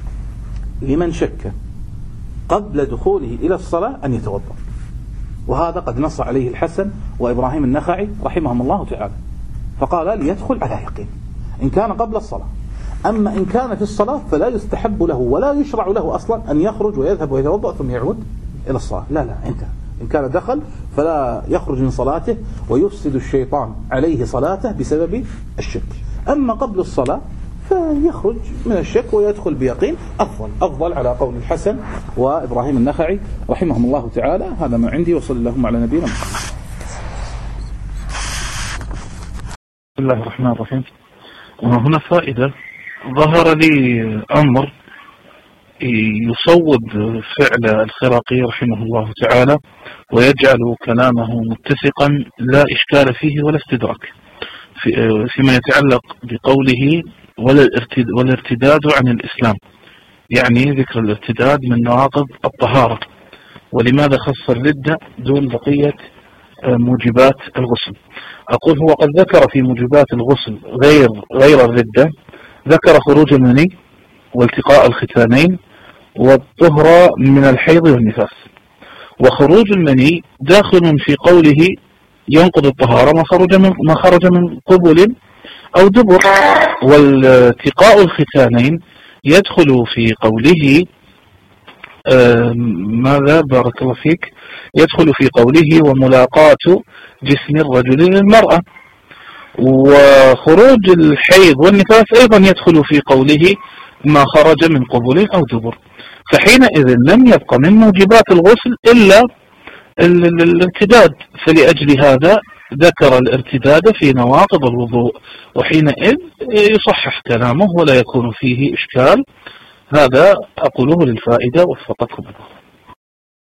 لمن شك قبل دخوله إلى الصلاة أن يتوضأ، وهذا قد نص عليه الحسن وإبراهيم النخعي رحمهم الله تعالى، فقال ليدخل على يقين إن كان قبل الصلاة. أما إن كان في الصلاة فلا يستحب له ولا يشرع له أصلا أن يخرج ويذهب ويتوضأ ثم يعود إلى الصلاة، لا لا انت إن كان دخل فلا يخرج من صلاته ويفسد الشيطان عليه صلاته بسبب الشك. أما قبل الصلاة فيخرج من الشك ويدخل بيقين أفضل أفضل على قول الحسن وإبراهيم النخعي رحمهم الله تعالى. هذا ما عندي، وصلى اللهم على نبينا محمد. بسم الله الرحمن الرحيم. وهنا فائدة، ظهر لي أمر يصوب فعل الخرقي رحمه الله تعالى ويجعل كلامه متسقا لا إشكال فيه ولا استدراك في فيما يتعلق بقوله والارتداد عن الإسلام، يعني ذكر الارتداد من نواقض الطهارة، ولماذا خص الردة دون بقية موجبات الغسل. أقول هو قد ذكر في موجبات الغسل غير غير الردة، ذكر خروج المني والتقاء الختانين والطهر من الحيض والنفاس، وخروج المني داخل في قوله ينقض الطهارة ما خرج من, ما خرج من قبل أو دبر. والتقاء الختانين يدخل في قوله آه ماذا بارك الله فيك، يدخل في قوله وملاقاة جسم الرجل للمرأة. وخروج الحيض والنفاس أيضا يدخل في قوله ما خرج من قبل أو دبر. فحينئذ لم يبقى من موجبات الغسل إلا الارتداد، فلأجل هذا ذكر الارتداد في نواقض الوضوء، وحينئذ يصحح كلامه ولا يكون فيه إشكال. هذا أقوله للفائدة، وفقكم الله.